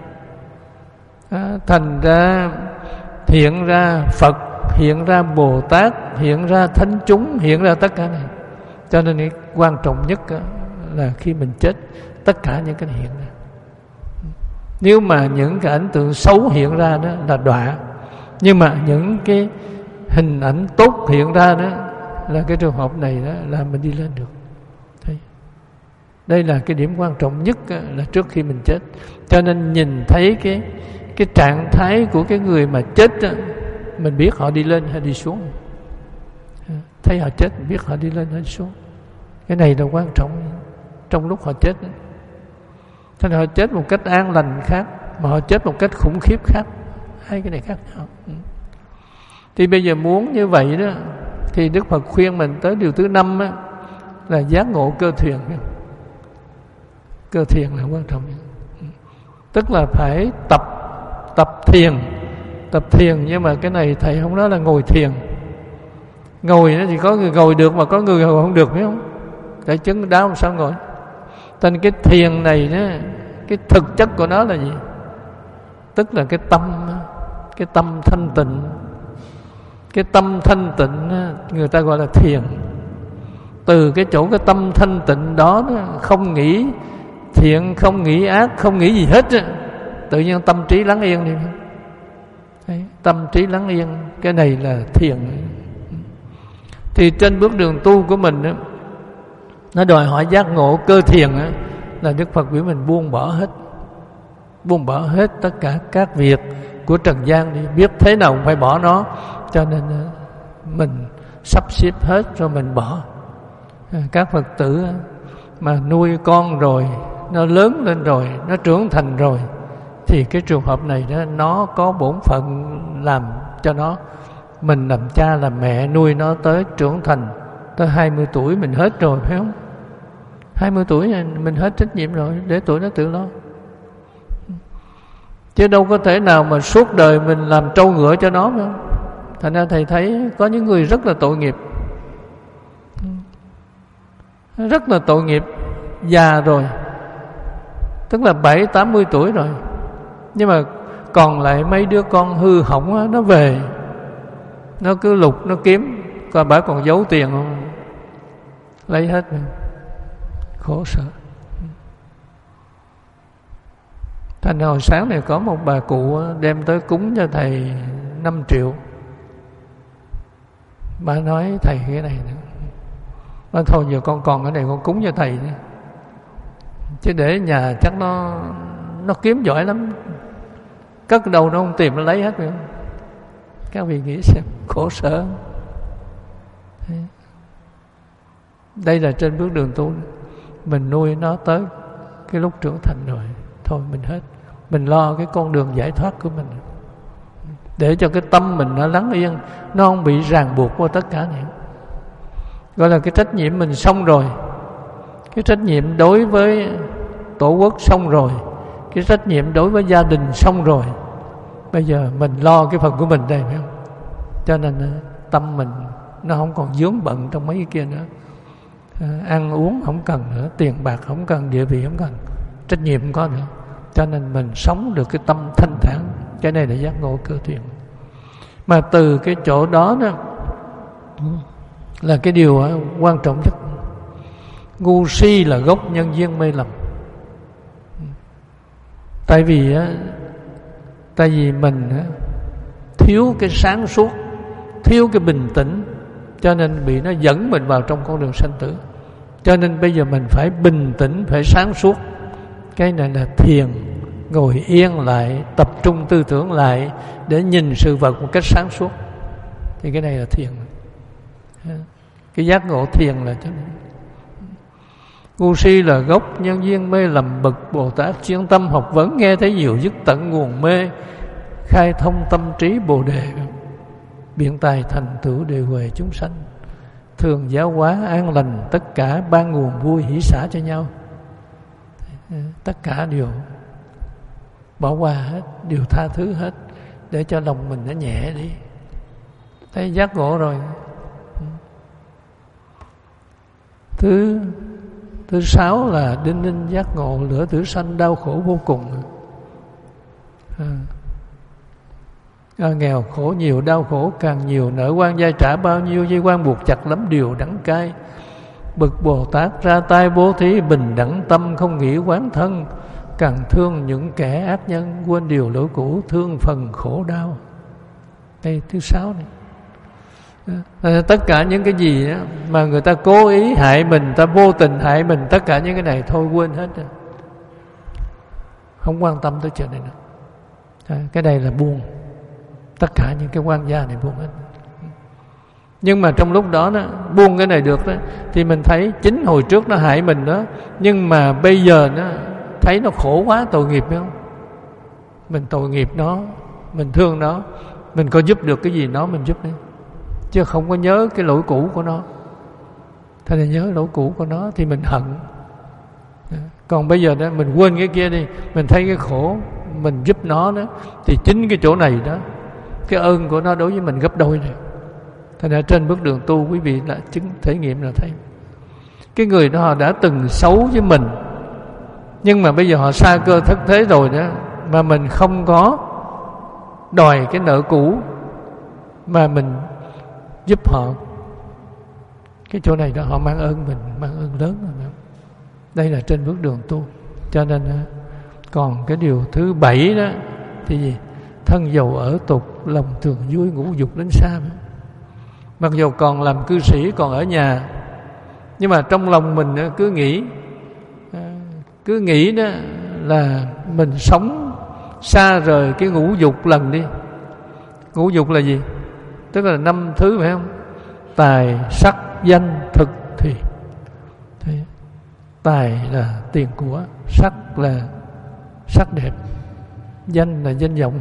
À, thành ra hiện ra Phật, hiện ra Bồ Tát, hiện ra thánh chúng, hiện ra tất cả này. Cho nên cái quan trọng nhất là khi mình chết tất cả những cái này hiện ra. Nếu mà những cái ảnh tượng xấu hiện ra đó là đọa, nhưng mà những cái hình ảnh tốt hiện ra đó là cái trường hợp này đó là mình đi lên được. Thấy? Đây là cái điểm quan trọng nhất là trước khi mình chết. Cho nên nhìn thấy cái cái trạng thái của cái người mà chết đó, mình biết họ đi lên hay đi xuống. Thấy họ chết mình biết họ đi lên hay đi xuống. Cái này là quan trọng trong lúc họ chết đó. Thế nên họ chết một cách an lành khác, mà họ chết một cách khủng khiếp khác. Hai cái này khác nhau. Thì bây giờ muốn như vậy đó thì Đức Phật khuyên mình tới điều thứ năm á, là giác ngộ cơ thiền. Cơ thiền là quan trọng. Tức là phải tập tập thiền. Tập thiền, nhưng mà cái này thầy không nói là ngồi thiền. Ngồi thì có người ngồi được mà có người ngồi không được, biết không? Tại chứng đau làm sao ngồi. Nên cái thiền này đó, cái thực chất của nó là gì? Tức là cái tâm, cái tâm thanh tịnh. Cái tâm thanh tịnh người ta gọi là thiền. Từ cái chỗ cái tâm thanh tịnh đó, không nghĩ thiện, không nghĩ ác, không nghĩ gì hết, tự nhiên tâm trí lắng yên đi. Đấy, tâm trí lắng yên, cái này là thiền. Thì trên bước đường tu của mình đó, nó đòi hỏi giác ngộ cơ thiền đó, là Đức Phật biểu mình buông bỏ hết, buông bỏ hết tất cả các việc của trần gian đi, biết thế nào cũng phải bỏ nó. Cho nên mình sắp xếp hết rồi mình bỏ. Các Phật tử mà nuôi con rồi, nó lớn lên rồi, nó trưởng thành rồi, thì cái trường hợp này đó, nó có bổn phận làm cho nó. Mình làm cha làm mẹ nuôi nó tới trưởng thành, tới hai mươi tuổi mình hết rồi, phải không? hai mươi tuổi mình hết trách nhiệm rồi, để tuổi nó tự lo. Chứ đâu có thể nào mà suốt đời mình làm trâu ngựa cho nó, phải không? Thành ra thầy thấy có những người rất là tội nghiệp, rất là tội nghiệp, già rồi, tức là bảy tám mươi tuổi rồi, nhưng mà còn lại mấy đứa con hư hỏng đó, nó về, nó cứ lục, nó kiếm coi bà còn giấu tiền không, lấy hết rồi. Khổ sở. Thành hồi sáng này có một bà cụ đem tới cúng cho thầy năm triệu. Bà nói thầy cái này nữa. Bà thôi giờ con còn cái này con cúng cho thầy nữa. Chứ để nhà chắc nó nó kiếm giỏi lắm, cất đâu nó không tìm nó lấy hết rồi. Các vị nghĩ xem, khổ sở. Đây là trên bước đường tu, mình nuôi nó tới cái lúc trưởng thành rồi, thôi mình hết, mình lo cái con đường giải thoát của mình, để cho cái tâm mình nó lắng yên, nó không bị ràng buộc qua tất cả này. Gọi là cái trách nhiệm mình xong rồi, cái trách nhiệm đối với tổ quốc xong rồi, cái trách nhiệm đối với gia đình xong rồi. Bây giờ mình lo cái phần của mình đây, phải không? Cho nên tâm mình nó không còn vướng bận trong mấy cái kia nữa. À, ăn uống không cần nữa, tiền bạc không cần, địa vị không cần, trách nhiệm không có nữa. Cho nên mình sống được cái tâm thanh thản. Cái này là giác ngộ cửa thiền. Mà từ cái chỗ đó đó là cái điều quan trọng nhất. Ngu si là gốc nhân duyên mê lầm. Tại vì Tại vì mình thiếu cái sáng suốt, thiếu cái bình tĩnh, cho nên bị nó dẫn mình vào trong con đường sanh tử. Cho nên bây giờ mình phải bình tĩnh, phải sáng suốt. Cái này là thiền. Ngồi yên lại, tập trung tư tưởng lại để nhìn sự vật một cách sáng suốt. Thì cái này là thiền. Cái giác ngộ thiền là cho nên ngu si là gốc nhân duyên mê lầm. Bậc Bồ Tát chuyên tâm học vấn, nghe thấy nhiều dứt tận nguồn mê, khai thông tâm trí Bồ đề, biện tài thành tựu đều huệ chúng sanh. Thường giáo hóa an lành, tất cả ban nguồn vui hỷ xả cho nhau. Tất cả đều bỏ qua hết, đều tha thứ hết, để cho lòng mình nó nhẹ đi. Thấy giác ngộ rồi. Thứ Thứ sáu là đinh ninh giác ngộ, lửa tử sanh đau khổ vô cùng. À, à, nghèo khổ nhiều, đau khổ càng nhiều, nợ quan giai trả bao nhiêu, dây quan buộc chặt lắm điều đắng cay. Bậc Bồ Tát ra tay bố thí, bình đẳng tâm không nghĩ quán thân, càng thương những kẻ ác nhân, quên điều lỗi cũ, thương phần khổ đau. Đây thứ sáu này. À, tất cả những cái gì đó mà người ta cố ý hại mình, ta vô tình hại mình, tất cả những cái này thôi quên hết rồi. Không quan tâm tới chuyện này nữa. À, cái này là buông. Tất cả những cái quan gia này buông hết. Nhưng mà trong lúc đó, đó buông cái này được đó, thì mình thấy chính hồi trước nó hại mình đó, nhưng mà bây giờ nó thấy nó khổ quá, tội nghiệp phải không? Mình tội nghiệp nó, mình thương nó, mình có giúp được cái gì nó mình giúp đi, chứ không có nhớ cái lỗi cũ của nó. Thế thì nhớ lỗi cũ của nó thì mình hận. Còn bây giờ đó mình quên cái kia đi, mình thấy cái khổ, mình giúp nó đó, thì chính cái chỗ này đó, cái ơn của nó đối với mình gấp đôi này. Thế nên trên bước đường tu, quý vị đã chứng thể nghiệm là thấy cái người đó họ đã từng xấu với mình, nhưng mà bây giờ họ xa cơ thất thế rồi đó, mà mình không có đòi cái nợ cũ, mà mình giúp họ. Cái chỗ này đó họ mang ơn mình, mang ơn lớn rồi. Đây là trên bước đường tu. Cho nên còn cái điều thứ bảy đó thì gì? Thân giàu ở tục, lòng thường vui, ngũ dục đến xa. Mặc dù còn làm cư sĩ, còn ở nhà, nhưng mà trong lòng mình cứ nghĩ cứ nghĩ đó là mình sống xa rời cái ngũ dục lần đi. Ngũ dục là gì? Tức là năm thứ, phải không? Tài, sắc, danh, thực, thì. Thế. Tài là tiền của, sắc là sắc đẹp, danh là danh vọng,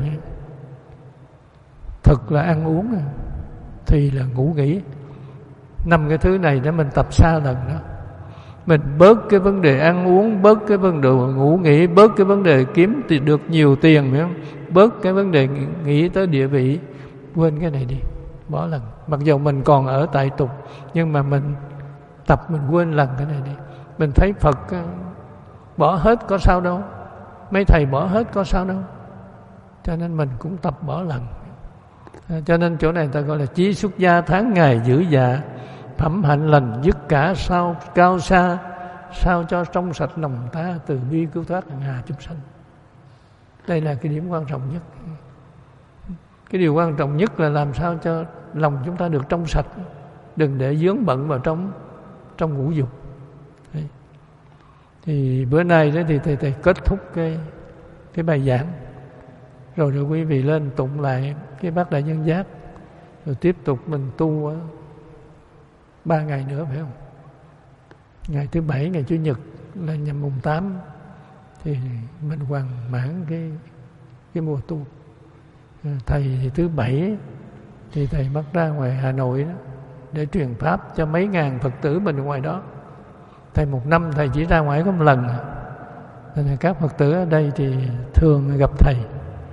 thực là ăn uống, thì là ngủ nghỉ. Năm cái thứ này để mình tập xa lần đó. Mình bớt cái vấn đề ăn uống, bớt cái vấn đề ngủ nghỉ, bớt cái vấn đề kiếm thì được nhiều tiền, phải không? Bớt cái vấn đề nghĩ tới địa vị, quên cái này đi, bỏ lần. Mặc dù mình còn ở tại tục, nhưng mà mình tập mình quên lần cái này đi. Mình thấy Phật bỏ hết có sao đâu, mấy thầy bỏ hết có sao đâu, cho nên mình cũng tập bỏ lần. Cho nên chỗ này ta gọi là chí xuất gia tháng ngày giữ dạ, phẩm hạnh lành dứt cả sao cao xa, sao cho trong sạch lòng ta, từ bi cứu thoát hàng hà chúng sanh. Đây là cái điểm quan trọng nhất. Cái điều quan trọng nhất là làm sao cho lòng chúng ta được trong sạch, đừng để vướng bận vào trong trong ngũ dục. Đấy. Thì bữa nay đó thì thầy, thầy kết thúc cái cái bài giảng, rồi rồi quý vị lên tụng lại cái bát đại nhân giác, rồi tiếp tục mình tu ba ngày nữa, phải không? Ngày thứ bảy, ngày chủ nhật là nhằm mùng tám thì mình hoàn mãn cái cái mùa tu. Thầy thì thứ bảy thì thầy bắt ra ngoài Hà Nội đó để truyền pháp cho mấy ngàn Phật tử mình ngoài đó. Thầy một năm thầy chỉ ra ngoài có một lần, nên các Phật tử ở đây thì thường gặp thầy,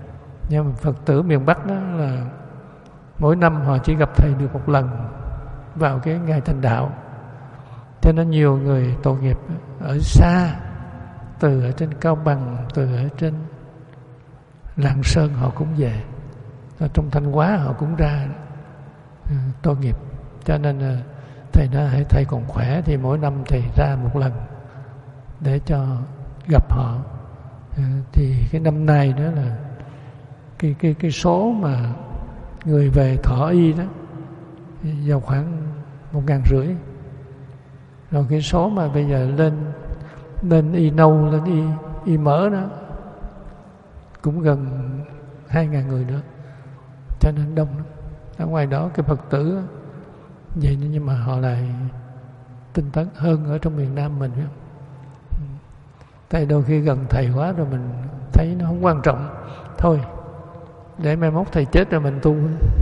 nhưng mà Phật tử miền Bắc đó là mỗi năm họ chỉ gặp thầy được một lần. vào cái ngày thành đạo. Cho nên nhiều người tội nghiệp ở xa, từ ở trên Cao Bằng, từ ở trên Lạng Sơn họ cũng về, ở trong Thanh Hóa họ cũng ra tội nghiệp. Cho nên thầy nói thầy còn khỏe thì mỗi năm thầy ra một lần để cho gặp họ. Thì cái năm nay đó là cái cái cái số mà người về thọ y đó vào khoảng một ngàn rưỡi. Rồi cái số mà bây giờ lên lên y nâu, lên y y mỡ đó cũng gần hai ngàn người nữa. Cho nên đông lắm. Ở ngoài đó cái Phật tử vậy nhưng mà họ lại tinh tấn hơn ở trong miền Nam mình. Tại đôi khi gần thầy quá rồi mình thấy nó không quan trọng, thôi để mai mốt thầy chết rồi mình tu.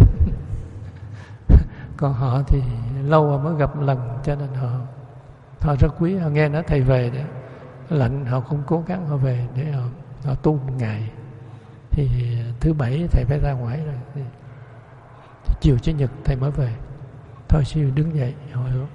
Còn họ thì lâu rồi mới gặp lần, cho nên họ họ rất quý. Họ nghe nói thầy về đó lạnh, họ cũng cố gắng họ về để họ, họ tu một ngày. Thì thứ bảy thầy phải ra ngoài rồi, thì, thì chiều chủ nhật thầy mới về. Thôi siêu đứng dậy hồi hướng.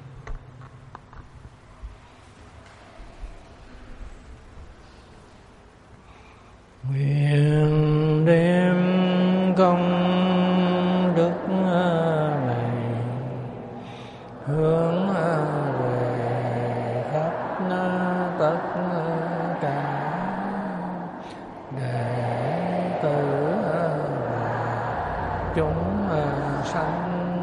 Nguyện đem công đức này hướng về khắp tất cả đệ tử và chúng sanh